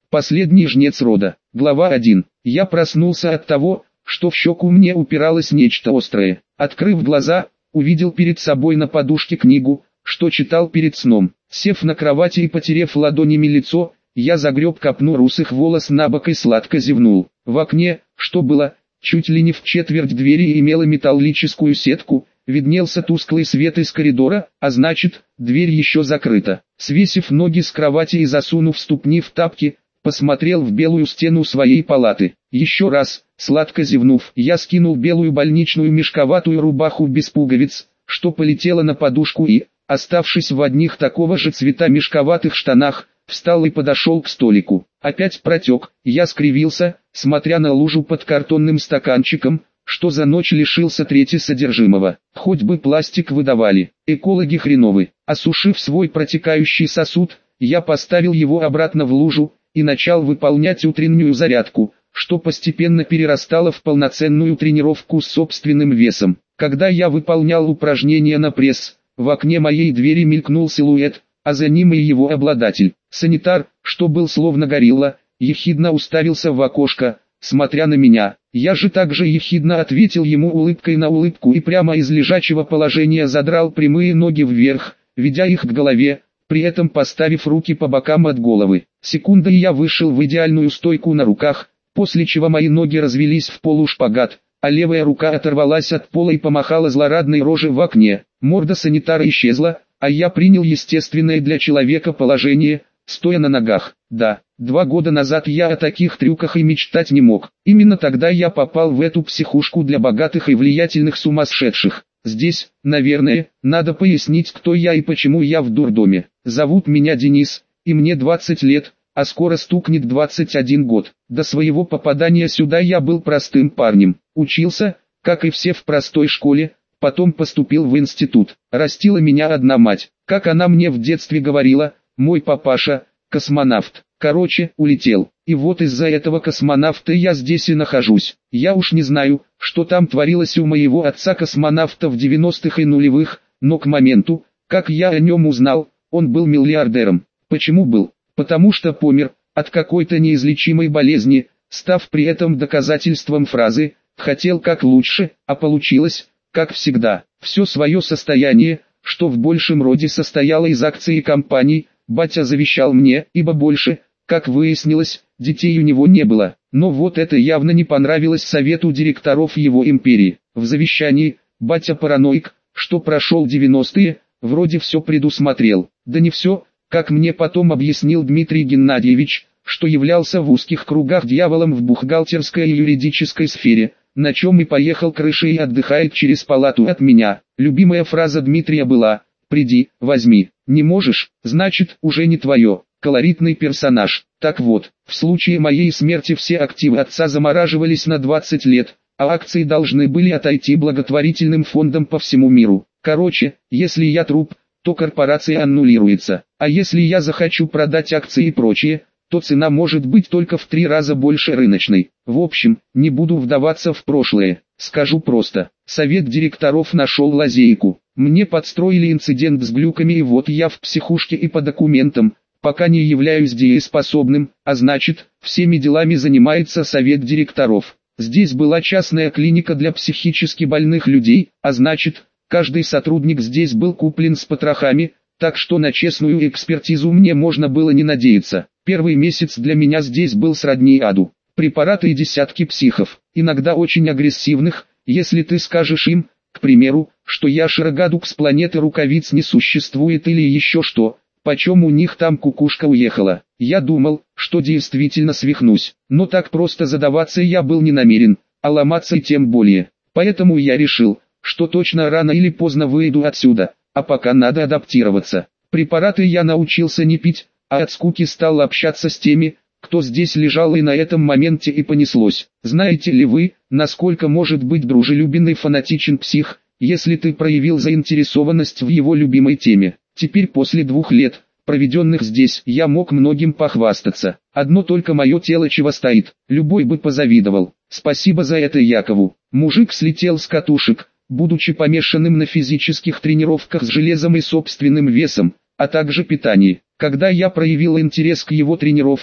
Последний жнец рода. Глава 1. Я проснулся от того, что в щеку мне упиралось нечто острое. Открыв глаза, увидел перед собой на подушке книгу, что читал перед сном. Сев на кровати и потерев ладонями лицо, я загреб копну русых волос на бок и сладко зевнул. В окне, что было чуть ли не в четверть двери и имело металлическую сетку, виднелся тусклый свет из коридора, а значит, дверь еще закрыта. Свесив ноги с кровати и засунув ступни в тапки, посмотрел в белую стену своей палаты. Еще раз, сладко зевнув, я скинул белую больничную мешковатую рубаху без пуговиц, что полетела на подушку и, оставшись в одних такого же цвета мешковатых штанах, встал и подошел к столику. Опять протек, я скривился, смотря на лужу под картонным стаканчиком, что за ночь лишился трети содержимого. Хоть бы пластик выдавали, экологи хреновы. Осушив свой протекающий сосуд, я поставил его обратно в лужу и начал выполнять утреннюю зарядку, что постепенно перерастало в полноценную тренировку с собственным весом. Когда я выполнял упражнения на пресс, в окне моей двери мелькнул силуэт, а за ним и его обладатель. Санитар, что был словно горилла, ехидно уставился в окошко, смотря на меня. Я же также ехидно ответил ему улыбкой на улыбку и прямо из лежачего положения задрал прямые ноги вверх, ведя их к голове, при этом поставив руки по бокам от головы. Секунда, и я вышел в идеальную стойку на руках, после чего мои ноги развелись в полушпагат, а левая рука оторвалась от пола и помахала злорадной рожей в окне. Морда санитара исчезла, а я принял естественное для человека положение, стоя на ногах. Да, 2 года назад я о таких трюках и мечтать не мог. Именно тогда я попал в эту психушку для богатых и влиятельных сумасшедших. Здесь, наверное, надо пояснить, кто я и почему я в дурдоме. Зовут меня Денис, и мне 20 лет, а скоро стукнет 21 год. До своего попадания сюда я был простым парнем. Учился, как и все в простой школе, потом поступил в институт. Растила меня одна мать. Как она мне в детстве говорила, мой папаша – космонавт. Короче, улетел. И вот из-за этого космонавта я здесь и нахожусь. Я уж не знаю, что там творилось у моего отца-космонавта в 90-х и нулевых, но к моменту, как я о нем узнал, он был миллиардером. Почему был? Потому что помер от какой-то неизлечимой болезни, став при этом доказательством фразы «хотел как лучше, а получилось, как всегда». Все свое состояние, что в большем роде состояло из акций компаний, батя завещал мне, ибо больше, как выяснилось, детей у него не было. Но вот это явно не понравилось совету директоров его империи. В завещании, батя параноик, что прошел 90-е, вроде все предусмотрел. Да не все, как мне потом объяснил Дмитрий Геннадьевич, что являлся в узких кругах дьяволом в бухгалтерской и юридической сфере, на чем и поехал крышей и отдыхает через палату от меня. Любимая фраза Дмитрия была «приди, возьми». Не можешь, значит, уже не твое. Колоритный персонаж. Так вот, в случае моей смерти все активы отца замораживались на 20 лет, а акции должны были отойти благотворительным фондам по всему миру. Короче, если я труп, то корпорация аннулируется, а если я захочу продать акции и прочее, то цена может быть только в 3 раза больше рыночной. В общем, не буду вдаваться в прошлое, скажу просто. Совет директоров нашел лазейку. Мне подстроили инцидент с глюками, и вот я в психушке и по документам, пока не являюсь дееспособным, а значит, всеми делами занимается совет директоров. Здесь была частная клиника для психически больных людей, а значит, каждый сотрудник здесь был куплен с потрохами, так что на честную экспертизу мне можно было не надеяться. Первый месяц для меня здесь был сродни аду. Препараты и десятки психов, иногда очень агрессивных, если ты скажешь им, к примеру, что я Широгадук с планеты рукавиц не существует или еще что, почем у них там кукушка уехала. Я думал, что действительно свихнусь, но так просто задаваться я был не намерен, а ломаться и тем более. Поэтому я решил, что точно рано или поздно выйду отсюда, а пока надо адаптироваться. Препараты я научился не пить, а от скуки стал общаться с теми, кто здесь лежал, и на этом моменте и понеслось. Знаете ли вы, насколько может быть дружелюбен и фанатичен псих, если ты проявил заинтересованность в его любимой теме? Теперь после 2 лет, проведенных здесь, я мог многим похвастаться. Одно только мое тело чего стоит, любой бы позавидовал. Спасибо за это Якову. Мужик слетел с катушек, будучи помешанным на физических тренировках с железом и собственным весом, а также питании. Когда я проявил интерес к его тренировкам,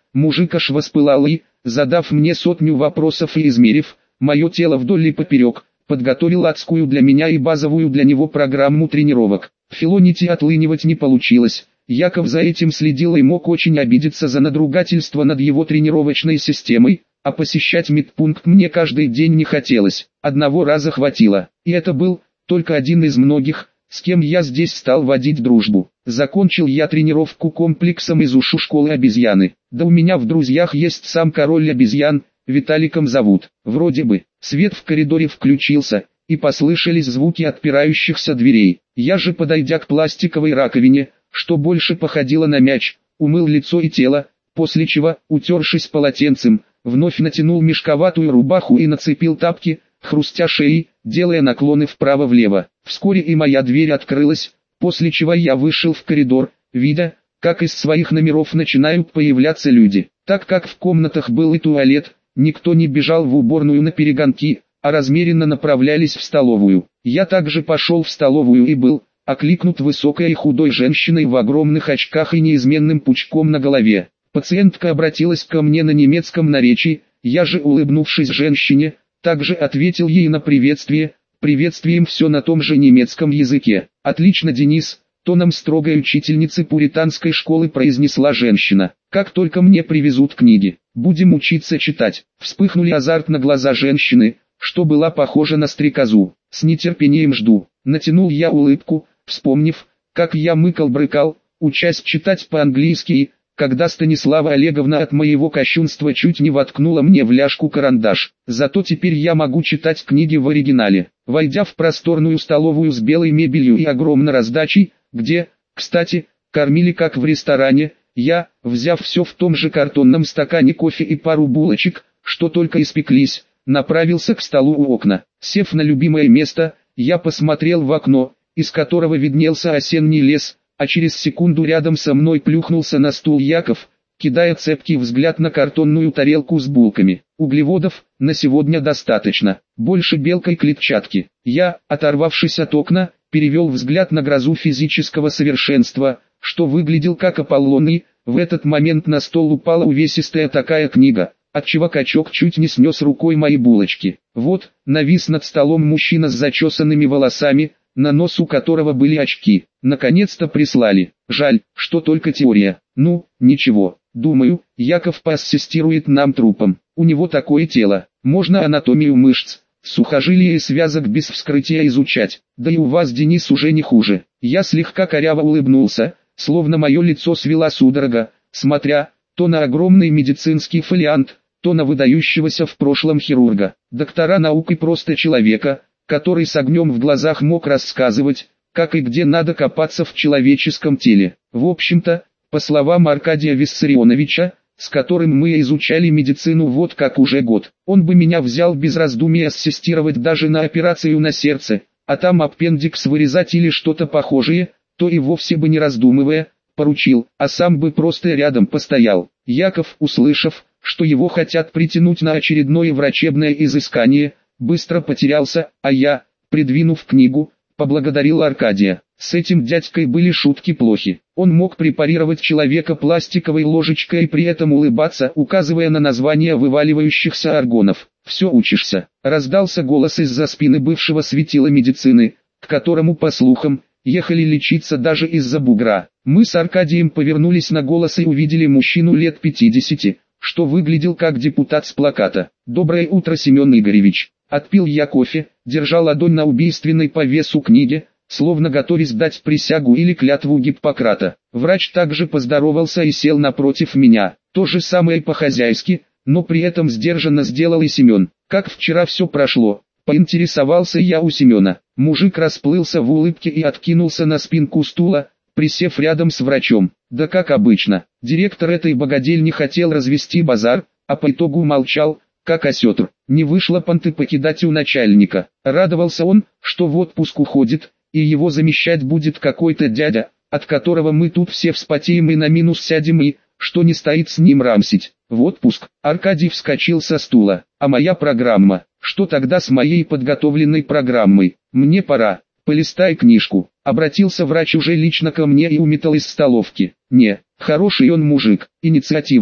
мужик аж воспылал и, задав мне сотню вопросов и измерив мое тело вдоль и поперек, подготовил адскую для меня и базовую для него программу тренировок. Филонить и отлынивать не получилось. Яков за этим следил и мог очень обидеться за надругательство над его тренировочной системой, а посещать медпункт мне каждый день не хотелось. Одного раза хватило, и это был только один из многих, с кем я здесь стал водить дружбу. Закончил я тренировку комплексом из ушу школы обезьяны. Да у меня в друзьях есть сам король обезьян, Виталиком зовут. Вроде бы. Свет в коридоре включился, и послышались звуки отпирающихся дверей. Я же, подойдя к пластиковой раковине, что больше походило на мяч, умыл лицо и тело, после чего, утершись полотенцем, вновь натянул мешковатую рубаху и нацепил тапки, хрустя шеей, делая наклоны вправо-влево. Вскоре и моя дверь открылась, после чего я вышел в коридор, видя, как из своих номеров начинают появляться люди. Так как в комнатах был и туалет, никто не бежал в уборную на перегонки, а размеренно направлялись в столовую. Я также пошел в столовую и был окликнут высокой и худой женщиной в огромных очках и неизменным пучком на голове. Пациентка обратилась ко мне на немецком наречии, я же, улыбнувшись женщине, также ответил ей на приветствие, приветствием все на том же немецком языке. «Отлично, Денис», тоном строгой учительницы пуританской школы произнесла женщина. «Как только мне привезут книги, будем учиться читать». Вспыхнули азартно глаза женщины, что была похожа на стрекозу. «С нетерпением жду». Натянул я улыбку, вспомнив, как я мыкал-брыкал, учась читать по-английски и, когда Станислава Олеговна от моего кощунства чуть не воткнула мне в ляжку карандаш. Зато теперь я могу читать книги в оригинале. Войдя в просторную столовую с белой мебелью и огромной раздачей, где, кстати, кормили как в ресторане, я, взяв все в том же картонном стакане кофе и пару булочек, что только испеклись, направился к столу у окна. Сев на любимое место, я посмотрел в окно, из которого виднелся осенний лес, а через секунду рядом со мной плюхнулся на стул Яков, кидая цепкий взгляд на картонную тарелку с булками. Углеводов на сегодня достаточно, больше белкой клетчатки. Я, оторвавшись от окна, перевел взгляд на грозу физического совершенства, что выглядел как Аполлон, и в этот момент на стол упала увесистая такая книга, отчего качок чуть не снес рукой мои булочки. Вот, навис над столом мужчина с зачесанными волосами, на нос у которого были очки. Наконец-то прислали. Жаль, что только теория. Ну, ничего, думаю, Яков поассистирует нам трупом. У него такое тело, можно анатомию мышц, сухожилия и связок без вскрытия изучать. Да и у вас, Денис, уже не хуже. Я слегка коряво улыбнулся, словно мое лицо свела судорога, смотря то на огромный медицинский фолиант, то на выдающегося в прошлом хирурга. Доктора наук и просто человека, который с огнем в глазах мог рассказывать, как и где надо копаться в человеческом теле. В общем-то, по словам Аркадия Виссарионовича, с которым мы изучали медицину вот как уже год, он бы меня взял без раздумий ассистировать даже на операцию на сердце, а там аппендикс вырезать или что-то похожее, то и вовсе бы не раздумывая, поручил, а сам бы просто рядом постоял. Яков, услышав, что его хотят притянуть на очередное врачебное изыскание, быстро потерялся, а я, придвинув книгу, поблагодарил Аркадия. С этим дядькой были шутки плохи. Он мог препарировать человека пластиковой ложечкой и при этом улыбаться, указывая на названия вываливающихся органов. «Все учишься», — раздался голос из-за спины бывшего светила медицины, к которому, по слухам, ехали лечиться даже из-за бугра. Мы с Аркадием повернулись на голос и увидели мужчину лет 50, что выглядел как депутат с плаката. «Доброе утро, Семен Игоревич». Отпил я кофе, держа ладонь на убийственной по весу книге, словно готовясь дать присягу или клятву Гиппократа. Врач также поздоровался и сел напротив меня. То же самое по-хозяйски, но при этом сдержанно сделал и Семен. «Как вчера все прошло?» — поинтересовался я у Семена. Мужик расплылся в улыбке и откинулся на спинку стула, присев рядом с врачом. «Да как обычно, директор этой богадельни хотел развести базар, а по итогу молчал, как осетр. Не вышло понты покидать у начальника. Радовался он, что в отпуск уходит, и его замещать будет какой-то дядя, от которого мы тут все вспотеем и на минус сядем и, что не стоит с ним рамсить. В отпуск». Аркадий вскочил со стула. «А моя программа? Что тогда с моей подготовленной программой? Мне пора. Полистай книжку». Обратился врач уже лично ко мне и уметал из столовки. «Не, хороший он мужик, инициативный,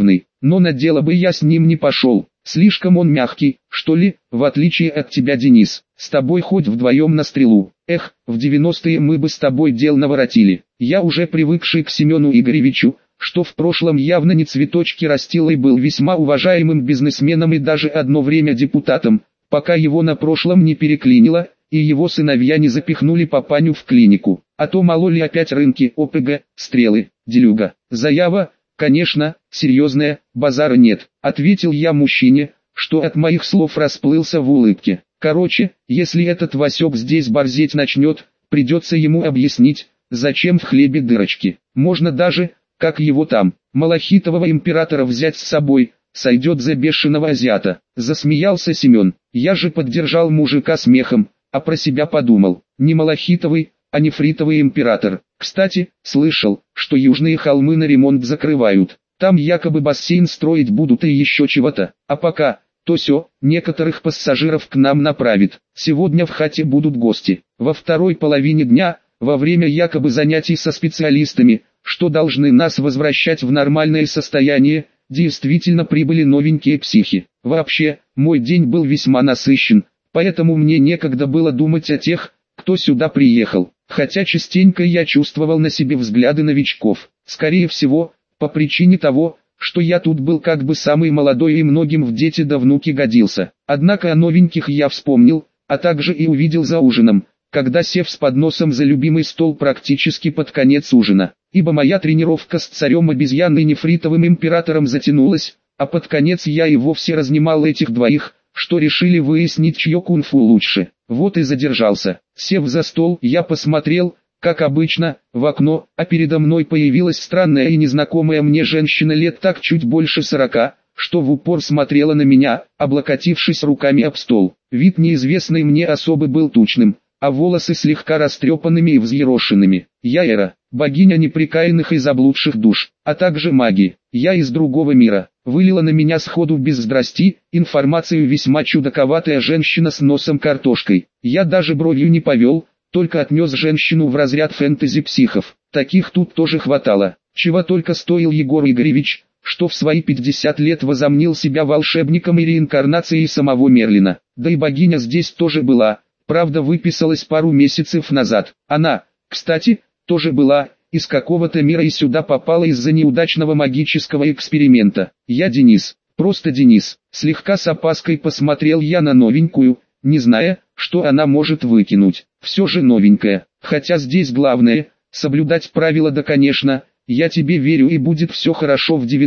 но на дело бы я с ним не пошел. Слишком он мягкий, что ли, в отличие от тебя, Денис. С тобой хоть вдвоем на стрелу. Эх, в 90-е мы бы с тобой дел наворотили. Я уже привыкший к Семену Игоревичу, что в прошлом явно не цветочки растил и был весьма уважаемым бизнесменом и даже одно время депутатом, пока его на прошлом не переклинило, и его сыновья не запихнули папаню в клинику. А то мало ли опять рынки, ОПГ, стрелы, делюга. Заява, конечно, серьезная, базара нет, ответил я мужчине, что от моих слов расплылся в улыбке. Короче, если этот Васек здесь борзеть начнет, придется ему объяснить, зачем в хлебе дырочки. Можно даже, как его там, малахитового императора взять с собой, сойдет за бешеного азиата. Засмеялся Семен. Я же поддержал мужика смехом, а про себя подумал, не малахитовый, а нефритовый император. Кстати, слышал, что южные холмы на ремонт закрывают. Там якобы бассейн строить будут и еще чего-то. А пока, то сё, некоторых пассажиров к нам направит. Сегодня в хате будут гости. Во второй половине дня, во время якобы занятий со специалистами, что должны нас возвращать в нормальное состояние, действительно прибыли новенькие психи. Вообще, мой день был весьма насыщен, поэтому мне некогда было думать о тех, кто сюда приехал. Хотя частенько я чувствовал на себе взгляды новичков. Скорее всего, по причине того, что я тут был как бы самый молодой и многим в дети да внуки годился. Однако о новеньких я вспомнил, а также и увидел за ужином, когда сев с подносом за любимый стол практически под конец ужина. Ибо моя тренировка с царем обезьян и нефритовым императором затянулась, а под конец я и вовсе разнимал этих двоих, что решили выяснить, чье кунг-фу лучше. Вот и задержался. Сев за стол, я посмотрел, как обычно, в окно, а передо мной появилась странная и незнакомая мне женщина лет так чуть больше 40, что в упор смотрела на меня, облокотившись руками об стол. Вид неизвестной мне особы был тучным, а волосы слегка растрепанными и взъерошенными. Я Эра, богиня непрекаянных и заблудших душ, а также маги. Я из другого мира. Вылила на меня сходу без здрасти информацию весьма чудаковатая женщина с носом картошкой. Я даже бровью не повел, только отнес женщину в разряд фэнтези-психов. Таких тут тоже хватало. Чего только стоил Егор Игоревич, что в свои 50 лет возомнил себя волшебником и реинкарнацией самого Мерлина. Да и богиня здесь тоже была, правда выписалась пару месяцев назад. Она, кстати, тоже была, из какого-то мира и сюда попала из-за неудачного магического эксперимента. Я Денис, просто Денис. Слегка с опаской посмотрел я на новенькую, не зная, что она может выкинуть. Все же новенькая, хотя здесь главное, соблюдать правила. Да конечно, я тебе верю и будет все хорошо в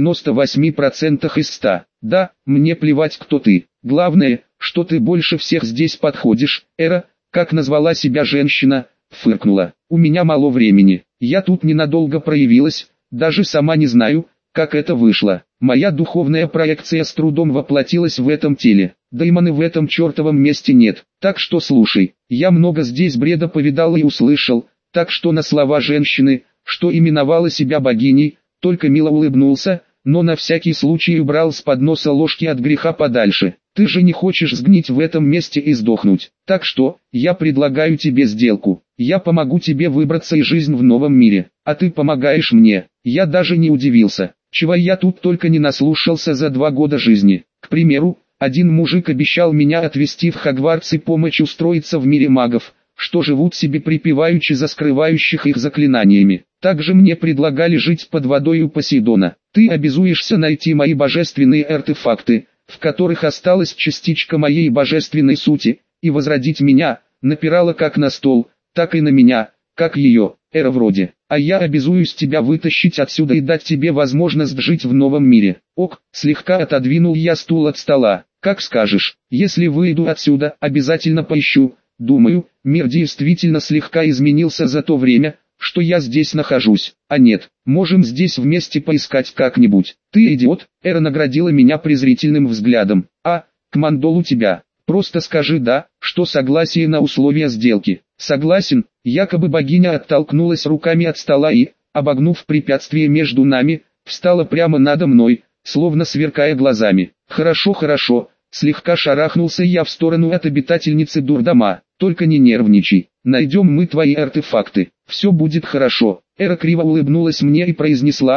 98% из 100. Да, мне плевать кто ты. Главное, что ты больше всех здесь подходишь. Эра, как назвала себя женщина, фыркнула. У меня мало времени, я тут ненадолго проявилась, даже сама не знаю, как это вышло. Моя духовная проекция с трудом воплотилась в этом теле. Дэймона в этом чертовом месте нет. Так что слушай, я много здесь бреда повидал и услышал, так что на слова женщины, что именовала себя богиней, только мило улыбнулся, но на всякий случай убрал с подноса ложки от греха подальше. Ты же не хочешь сгнить в этом месте и сдохнуть. Так что, я предлагаю тебе сделку. Я помогу тебе выбраться из жизни в новом мире, а ты помогаешь мне. Я даже не удивился, чего я тут только не наслушался за 2 года жизни. К примеру, один мужик обещал меня отвезти в Хогвартс и помочь устроиться в мире магов, что живут себе припеваючи за скрывающих их заклинаниями. Также мне предлагали жить под водой у Посейдона. Ты обязуешься найти мои божественные артефакты, в которых осталась частичка моей божественной сути, и возродить меня. Напирала как на стол, так и на меня, как ее, Эра вроде. А я обязуюсь тебя вытащить отсюда и дать тебе возможность жить в новом мире. Ок, слегка отодвинул я стул от стола. Как скажешь, если выйду отсюда, обязательно поищу. Думаю, мир действительно слегка изменился за то время, что я здесь нахожусь. А нет, можем здесь вместе поискать как-нибудь. Ты идиот, Эра наградила меня презрительным взглядом. А, командол у тебя. Просто скажи да, что согласие на условия сделки. Согласен, якобы богиня оттолкнулась руками от стола и, обогнув препятствие между нами, встала прямо надо мной, словно сверкая глазами. Хорошо, хорошо, слегка шарахнулся я в сторону от обитательницы дурдома. Только не нервничай, найдем мы твои артефакты, все будет хорошо. Эра криво улыбнулась мне и произнесла,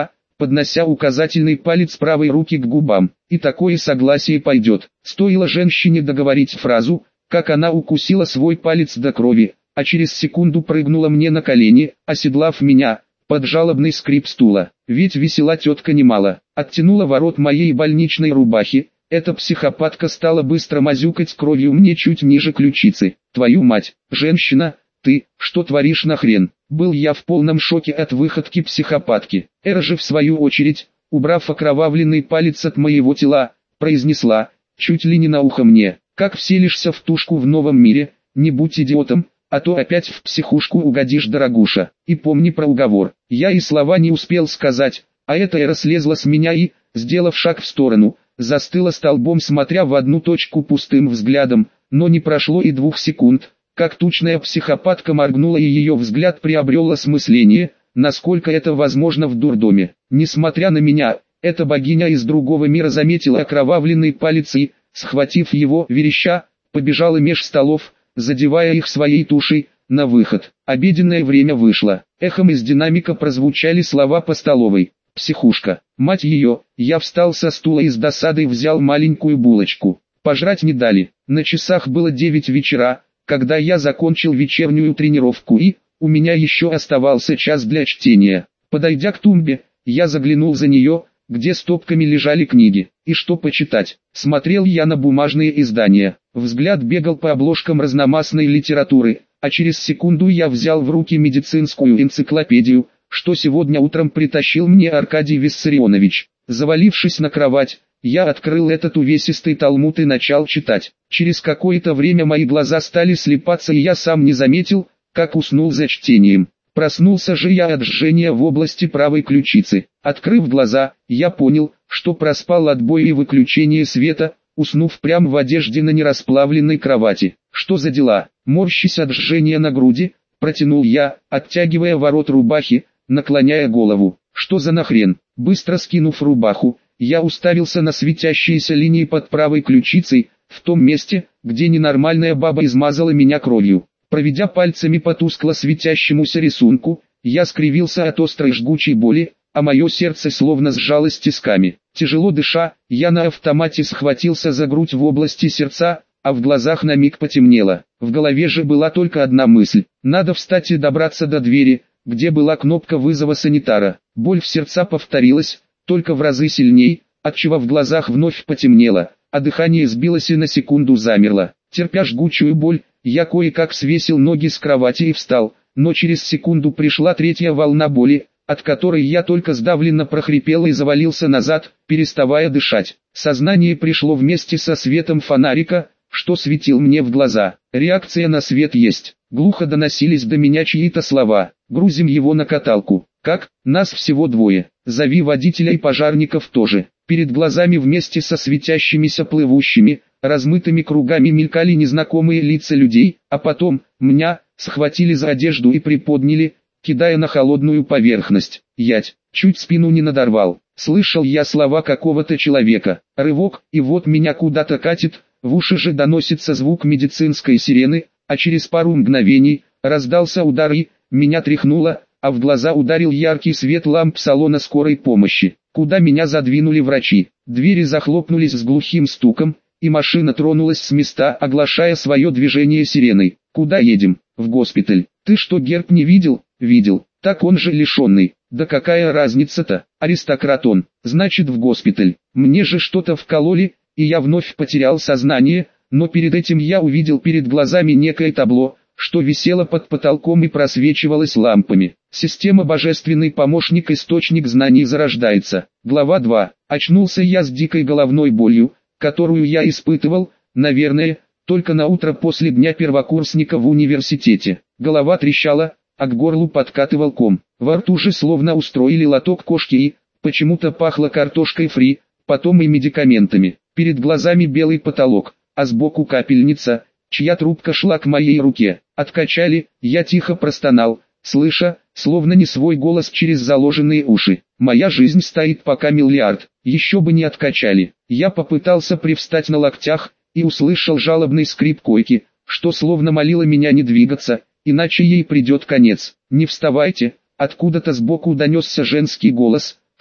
поднося указательный палец правой руки к губам. И такое согласие пойдет. Стоило женщине договорить фразу, как она укусила свой палец до крови, а через секунду прыгнула мне на колени, оседлав меня, под жалобный скрип стула. Ведь весела тетка немало. Оттянула ворот моей больничной рубахи. Эта психопатка стала быстро мазюкать кровью мне чуть ниже ключицы. Твою мать, женщина, ты, что творишь нахрен? Был я в полном шоке от выходки психопатки. Эра же в свою очередь, убрав окровавленный палец от моего тела, произнесла, чуть ли не на ухо мне, как вселишься в тушку в новом мире, не будь идиотом, а то опять в психушку угодишь, дорогуша. И помни про уговор. Я и слова не успел сказать, а эта Эра слезла с меня и, сделав шаг в сторону, застыла столбом, смотря в одну точку пустым взглядом, но не прошло и 2 секунд, как тучная психопатка моргнула и ее взгляд приобрел осмысление, насколько это возможно в дурдоме. Несмотря на меня, эта богиня из другого мира заметила окровавленный палец и, схватив его, вереща, побежала меж столов, задевая их своей тушей, на выход. Обеденное время вышло. Эхом из динамика прозвучали слова по столовой. Психушка. Мать ее, я встал со стула и с досадой взял маленькую булочку. Пожрать не дали. На часах было 9 вечера, когда я закончил вечернюю тренировку и, у меня еще оставался час для чтения. Подойдя к тумбе, я заглянул за нее, где стопками лежали книги. И что почитать? Смотрел я на бумажные издания. Взгляд бегал по обложкам разномастной литературы, а через секунду я взял в руки медицинскую энциклопедию, что сегодня утром притащил мне Аркадий Виссарионович. Завалившись на кровать, я открыл этот увесистый талмуд и начал читать. Через какое-то время мои глаза стали слипаться, и я сам не заметил, как уснул за чтением. Проснулся же я от жжения в области правой ключицы. Открыв глаза, я понял, что проспал отбой и выключение света, уснув прямо в одежде на нерасплавленной кровати. Что за дела? Морщась от жжения на груди, протянул я, оттягивая ворот рубахи, наклоняя голову. Что за нахрен? Быстро скинув рубаху, я уставился на светящиеся линии под правой ключицей, в том месте, где ненормальная баба измазала меня кровью. Проведя пальцами по тускло светящемуся рисунку, я скривился от острой жгучей боли, а мое сердце словно сжалось тисками. Тяжело дыша, я на автомате схватился за грудь в области сердца, а в глазах на миг потемнело. В голове же была только одна мысль: надо встать и добраться до двери, где была кнопка вызова санитара. Боль в сердца повторилась, только в разы сильней, отчего в глазах вновь потемнело, а дыхание сбилось и на секунду замерло. Терпя жгучую боль, я кое-как свесил ноги с кровати и встал, но через секунду пришла третья волна боли, от которой я только сдавленно прохрипел и завалился назад, переставая дышать. Сознание пришло вместе со светом фонарика, что светил мне в глаза. Реакция на свет есть. Глухо доносились до меня чьи-то слова. Грузим его на каталку. Как? Нас всего 2. Зови водителя и пожарников тоже. Перед глазами вместе со светящимися плывущими, размытыми кругами мелькали незнакомые лица людей, а потом, меня, схватили за одежду и приподняли, кидая на холодную поверхность. Ять, чуть спину не надорвал. Слышал я слова какого-то человека. Рывок, и вот меня куда-то катит, в уши же доносится звук медицинской сирены, а через пару мгновений, раздался удар и, меня тряхнуло, а в глаза ударил яркий свет ламп салона скорой помощи, куда меня задвинули врачи. Двери захлопнулись с глухим стуком, и машина тронулась с места, оглашая свое движение сиреной. Куда едем? В госпиталь. Ты что, герб не видел? Видел. Так он же лишенный. Да какая разница-то? Аристократ он. Значит, в госпиталь. Мне же что-то вкололи, и я вновь потерял сознание, но перед этим я увидел перед глазами некое табло, что висело под потолком и просвечивалось лампами. Система «Божественный помощник, источник знаний» зарождается. Глава 2. Очнулся я с дикой головной болью, которую я испытывал, наверное, только на утро после дня первокурсника в университете. Голова трещала, а к горлу подкатывал ком. Во рту же словно устроили лоток кошки и, почему-то пахло картошкой фри, потом и медикаментами. Перед глазами белый потолок, а сбоку капельница, чья трубка шла к моей руке. Откачали, я тихо простонал, слыша, словно не свой голос через заложенные уши. Моя жизнь стоит пока миллиард, еще бы не откачали. Я попытался привстать на локтях, и услышал жалобный скрип койки, что словно молило меня не двигаться, иначе ей придет конец. Не вставайте, откуда-то сбоку донесся женский голос,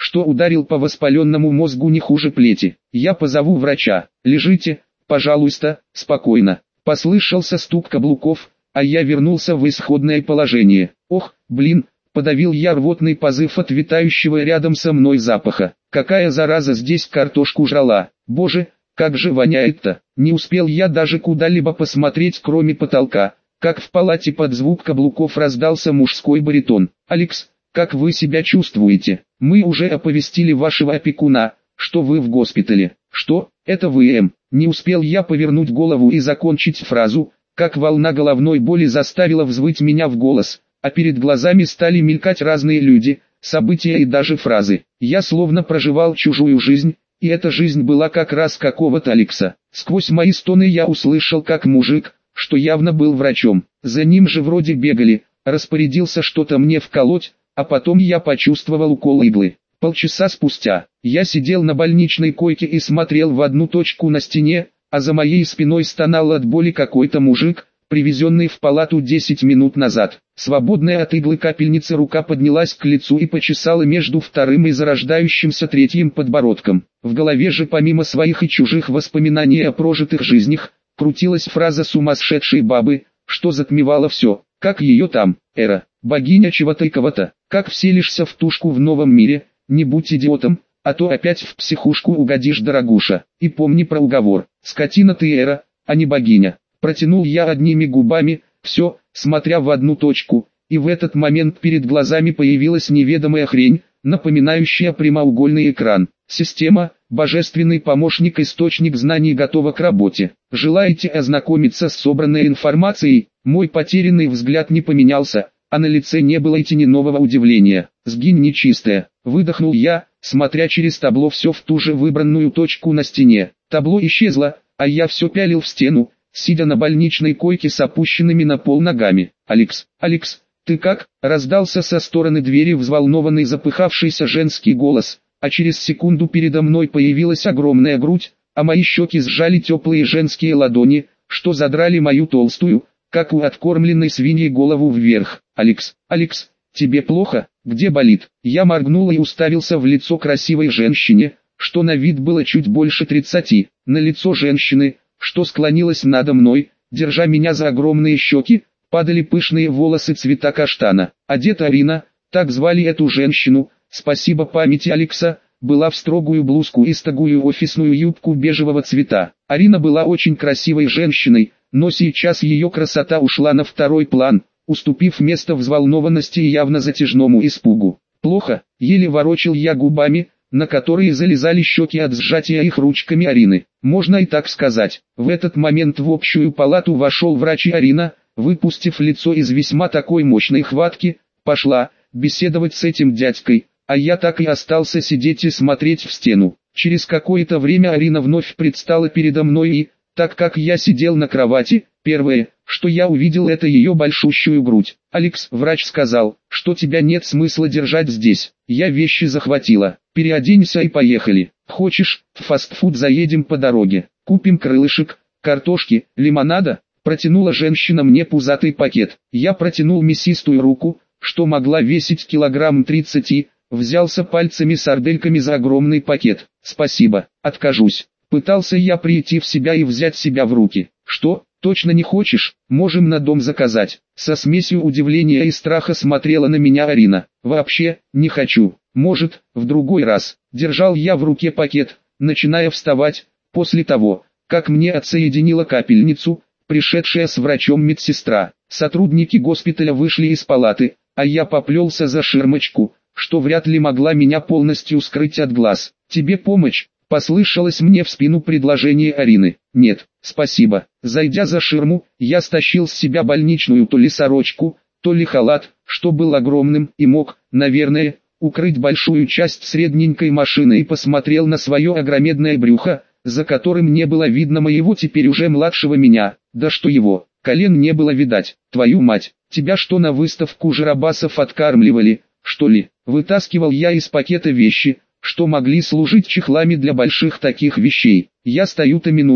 что ударил по воспаленному мозгу не хуже плети. Я позову врача. Лежите, пожалуйста, спокойно. Послышался стук каблуков, а я вернулся в исходное положение. Ох, блин, подавил я рвотный позыв от витающего рядом со мной запаха. Какая зараза здесь картошку жрала. Боже, как же воняет-то. Не успел я даже куда-либо посмотреть, кроме потолка, как в палате под звук каблуков раздался мужской баритон. «Алекс, как вы себя чувствуете? Мы уже оповестили вашего опекуна, что вы в госпитале». «Что? Это вы, Не успел я повернуть голову и закончить фразу, как волна головной боли заставила взвыть меня в голос, а перед глазами стали мелькать разные люди, события и даже фразы. Я словно проживал чужую жизнь, и эта жизнь была как раз какого-то Алекса. Сквозь мои стоны я услышал, как мужик, что явно был врачом, за ним же вроде бегали, распорядился что-то мне вколоть, а потом я почувствовал укол иглы. Полчаса спустя, я сидел на больничной койке и смотрел в одну точку на стене, а за моей спиной стонал от боли какой-то мужик, привезенный в палату 10 минут назад. Свободная от иглы капельницы рука поднялась к лицу и почесала между вторым и зарождающимся третьим подбородком. В голове же помимо своих и чужих воспоминаний о прожитых жизнях, крутилась фраза сумасшедшей бабы, что затмевало все. Как ее там, Эра, богиня чего-то и кого-то, как вселишься в тушку в новом мире, не будь идиотом, а то опять в психушку угодишь, дорогуша. И помни про уговор, скотина ты, Эра, а не богиня. Протянул я одними губами, все, смотря в одну точку, и в этот момент перед глазами появилась неведомая хрень, напоминающая прямоугольный экран. Система, божественный помощник, источник знаний готова к работе. Желаете ознакомиться с собранной информацией? Мой потерянный взгляд не поменялся, а на лице не было и тени нового удивления. «Сгинь, нечистая», — выдохнул я, смотря через табло все в ту же выбранную точку на стене. Табло исчезло, а я все пялил в стену, сидя на больничной койке с опущенными на пол ногами. «Алекс, Алекс, ты как?» — раздался со стороны двери взволнованный запыхавшийся женский голос, а через секунду передо мной появилась огромная грудь, а мои щеки сжали теплые женские ладони, что задрали мою толстую, как у откормленной свиньи, голову вверх. «Алекс, Алекс, тебе плохо? Где болит?» Я моргнул и уставился в лицо красивой женщине, что на вид было чуть больше 30, на лицо женщины, что склонилась надо мной, держа меня за огромные щеки, падали пышные волосы цвета каштана. Одета Арина, так звали эту женщину, спасибо памяти Алекса, была в строгую блузку и стогую офисную юбку бежевого цвета. Арина была очень красивой женщиной, но сейчас ее красота ушла на второй план, уступив место взволнованности и явно затяжному испугу. «Плохо», — еле ворочил я губами, на которые залезали щеки от сжатия их ручками Арины. Можно и так сказать. В этот момент в общую палату вошел врач, и Арина, выпустив лицо из весьма такой мощной хватки, пошла беседовать с этим дядькой, а я так и остался сидеть и смотреть в стену. Через какое-то время Арина вновь предстала передо мной и, так как я сидел на кровати, первое, что я увидел, это ее большущую грудь. «Алекс, врач сказал, что тебя нет смысла держать здесь. Я вещи захватила. Переоденься и поехали. Хочешь, в фастфуд заедем по дороге. Купим крылышек, картошки, лимонада?» Протянула женщина мне пузатый пакет. Я протянул мясистую руку, что могла весить килограмм 30, взялся пальцами сардельками за огромный пакет. «Спасибо, откажусь». Пытался я прийти в себя и взять себя в руки. «Что, точно не хочешь? Можем на дом заказать». Со смесью удивления и страха смотрела на меня Арина. «Вообще, не хочу. Может, в другой раз». Держал я в руке пакет, начиная вставать, после того, как мне отсоединила капельницу, пришедшая с врачом медсестра. Сотрудники госпиталя вышли из палаты, а я поплелся за ширмочку, что вряд ли могла меня полностью скрыть от глаз. «Тебе помочь?» — послышалось мне в спину предложение Арины. «Нет, спасибо». Зайдя за ширму, я стащил с себя больничную то ли сорочку, то ли халат, что был огромным и мог, наверное, укрыть большую часть средненькой машины, и посмотрел на свое огромедное брюхо, за которым не было видно моего теперь уже младшего меня. Да что его, колен не было видать. «Твою мать, тебя что, на выставку жиробасов откармливали, что ли?» Вытаскивал я из пакета вещи, что могли служить чехлами для больших таких вещей. «Я стою-то минуту,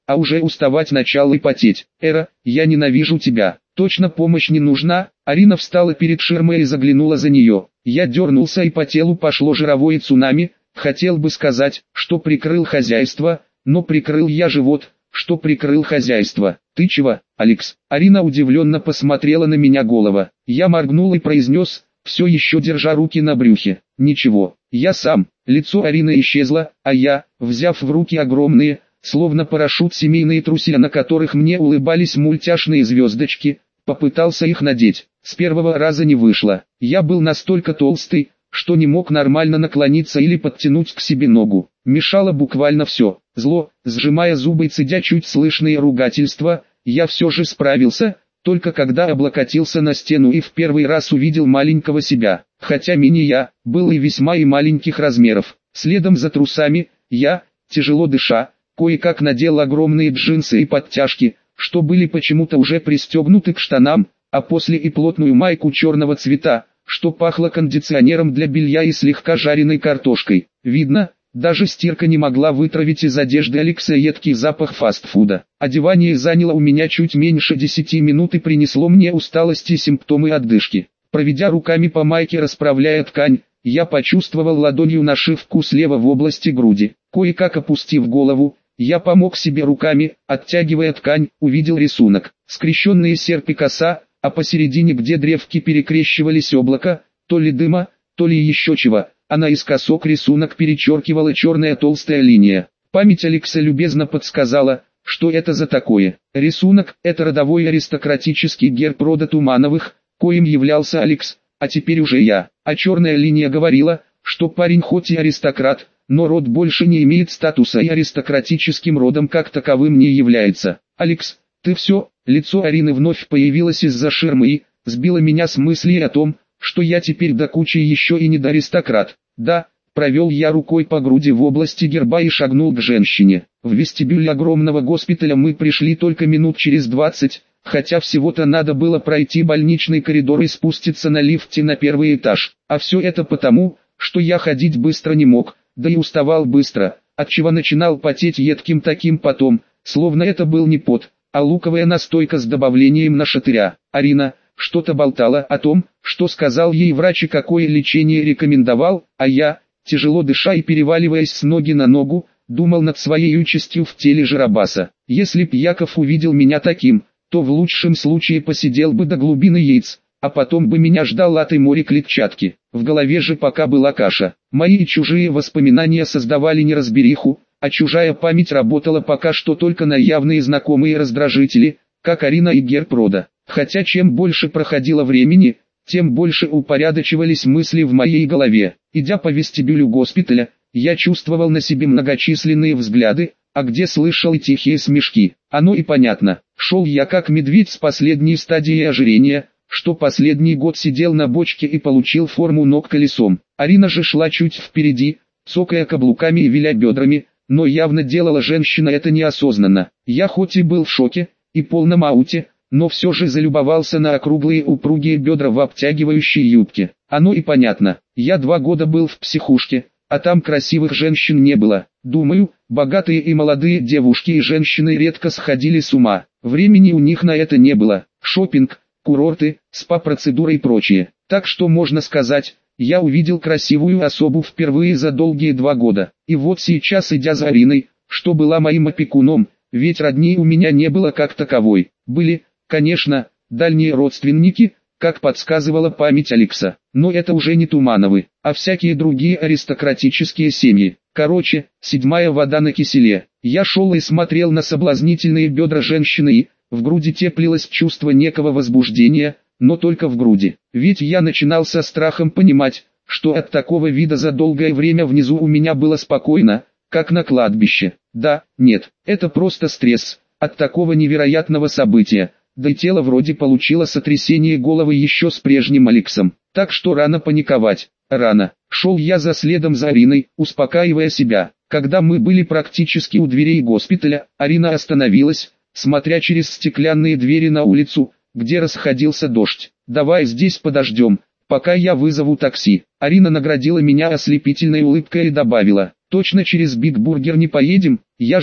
а уже уставать начал и потеть. Эра, я ненавижу тебя. Точно помощь не нужна? Арина встала перед ширмой и заглянула за нее. Я дернулся и по телу пошло жировое цунами. Хотел бы сказать, что прикрыл хозяйство, но прикрыл я живот, что прикрыл хозяйство. Ты чего, Алекс? Арина удивленно посмотрела на меня голова. Я моргнул и произнес, все еще держа руки на брюхе. Ничего, я сам. Лицо Арины исчезло, а я, взяв в руки огромные, словно парашют семейные трусы, на которых мне улыбались мультяшные звездочки, попытался их надеть. С первого раза не вышло. Я был настолько толстый, что не мог нормально наклониться или подтянуть к себе ногу. Мешало буквально все. Зло, сжимая зубы и цедя чуть слышные ругательства, я все же справился, только когда облокотился на стену и в первый раз увидел маленького себя. Хотя мини-я, был и весьма и маленьких размеров. Следом за трусами, я, тяжело дыша, кое-как надел огромные джинсы и подтяжки, что были почему-то уже пристегнуты к штанам, а после и плотную майку черного цвета, что пахло кондиционером для белья и слегка жареной картошкой. Видно, даже стирка не могла вытравить из одежды Алекса едкий запах фастфуда. Одевание заняло у меня чуть меньше 10 минут и принесло мне усталость и симптомы отдышки. Проведя руками по майке, расправляя ткань, я почувствовал ладонью нашивку слева в области груди. Кое-как опустив голову, я помог себе руками, оттягивая ткань, увидел рисунок. Скрещенные серп и коса, а посередине, где древки перекрещивались облака, то ли дыма, то ли еще чего, а наискосок рисунок перечеркивала черная толстая линия. Память Алекса любезно подсказала, что это за такое. Рисунок – это родовой аристократический герб рода Тумановых, коим являлся Алекс, а теперь уже я. А черная линия говорила, что парень хоть и аристократ, но род больше не имеет статуса и аристократическим родом как таковым не является. Алекс, ты все? Лицо Арины вновь появилось из-за ширмы и сбило меня с мысли о том, что я теперь до кучи еще и не до аристократ. Да, провел я рукой по груди в области герба и шагнул к женщине. В вестибюль огромного госпиталя мы пришли только минут через 20, хотя всего-то надо было пройти больничный коридор и спуститься на лифте на первый этаж. А все это потому, что я ходить быстро не мог, да и уставал быстро, отчего начинал потеть едким таким потом, словно это был не пот, а луковая настойка с добавлением нашатыря. Арина что-то болтала о том, что сказал ей врач и какое лечение рекомендовал, а я, тяжело дыша и переваливаясь с ноги на ногу, думал над своей участью в теле Жиробаса. Если б Яков увидел меня таким, то в лучшем случае посидел бы до глубины яиц, а потом бы меня ждал латый море клетчатки. В голове же пока была каша. Мои и чужие воспоминания создавали неразбериху, а чужая память работала пока что только на явные знакомые раздражители, как Арина и герб рода. Хотя чем больше проходило времени, тем больше упорядочивались мысли в моей голове. Идя по вестибюлю госпиталя, я чувствовал на себе многочисленные взгляды, а где слышал и тихие смешки. Оно и понятно. Шел я как медведь с последней стадией ожирения, что последний год сидел на бочке и получил форму ног колесом. Арина же шла чуть впереди, цокая каблуками и виля бедрами, но явно делала женщина это неосознанно. Я хоть и был в шоке, и полном ауте, но все же залюбовался на округлые упругие бедра в обтягивающей юбке. Оно и понятно. Я 2 года был в психушке, а там красивых женщин не было. Думаю, богатые и молодые девушки и женщины редко сходили с ума. Времени у них на это не было. Шопинг, курорты, спа-процедуры и прочее. Так что можно сказать, я увидел красивую особу впервые за долгие 2 года. И вот сейчас, идя за Ариной, что была моим опекуном, ведь родней у меня не было как таковой. Были, конечно, дальние родственники, как подсказывала память Алекса. Но это уже не Тумановы, а всякие другие аристократические семьи. Короче, 7-я вода на киселе. Я шел и смотрел на соблазнительные бедра женщины и, в груди теплилось чувство некого возбуждения, но только в груди. Ведь я начинал со страхом понимать, что от такого вида за долгое время внизу у меня было спокойно, как на кладбище. Да, нет, это просто стресс от такого невероятного события. Да и тело вроде получило сотрясение головы еще с прежним Алексом. Так что рано паниковать, рано. Шел я за следом за Ариной, успокаивая себя. Когда мы были практически у дверей госпиталя, Арина остановилась, смотря через стеклянные двери на улицу, где расходился дождь. «Давай здесь подождем, пока я вызову такси». Арина наградила меня ослепительной улыбкой и добавила: «Точно через Биг Бургер не поедем? Я же,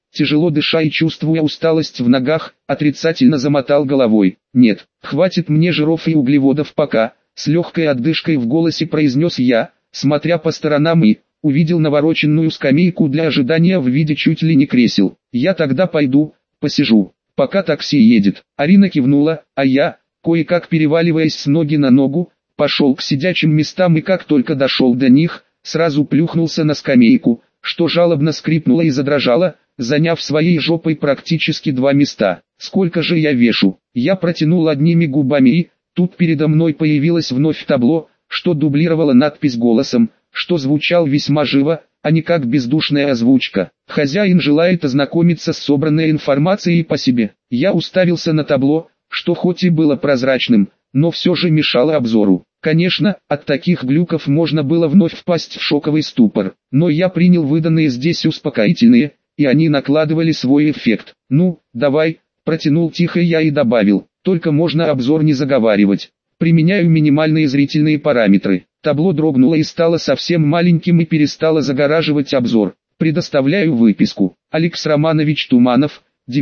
тяжело дыша и чувствуя усталость в ногах, отрицательно замотал головой. «Нет, хватит мне жиров и углеводов пока», с легкой отдышкой в голосе произнес я, смотря по сторонам и увидел навороченную скамейку для ожидания в виде чуть ли не кресел. «Я тогда пойду, посижу, пока такси едет». Арина кивнула, а я, кое-как переваливаясь с ноги на ногу, пошел к сидячим местам и как только дошел до них, сразу плюхнулся на скамейку, что жалобно скрипнуло и задрожало, заняв своей жопой практически 2 места. «Сколько же я вешу?» Я протянул одними губами и тут передо мной появилось вновь табло, что дублировало надпись голосом, что звучал весьма живо, а не как бездушная озвучка. «Хозяин желает ознакомиться с собранной информацией по себе». Я уставился на табло, что хоть и было прозрачным, но все же мешало обзору. Конечно, от таких глюков можно было вновь впасть в шоковый ступор, но я принял выданные здесь успокоительные, и они накладывали свой эффект. «Ну, давай», протянул тихо я и добавил, «только можно обзор не заговаривать. Применяю минимальные зрительные параметры». Табло дрогнуло и стало совсем маленьким и перестало загораживать обзор. Предоставляю выписку. Алекс Романович Туманов,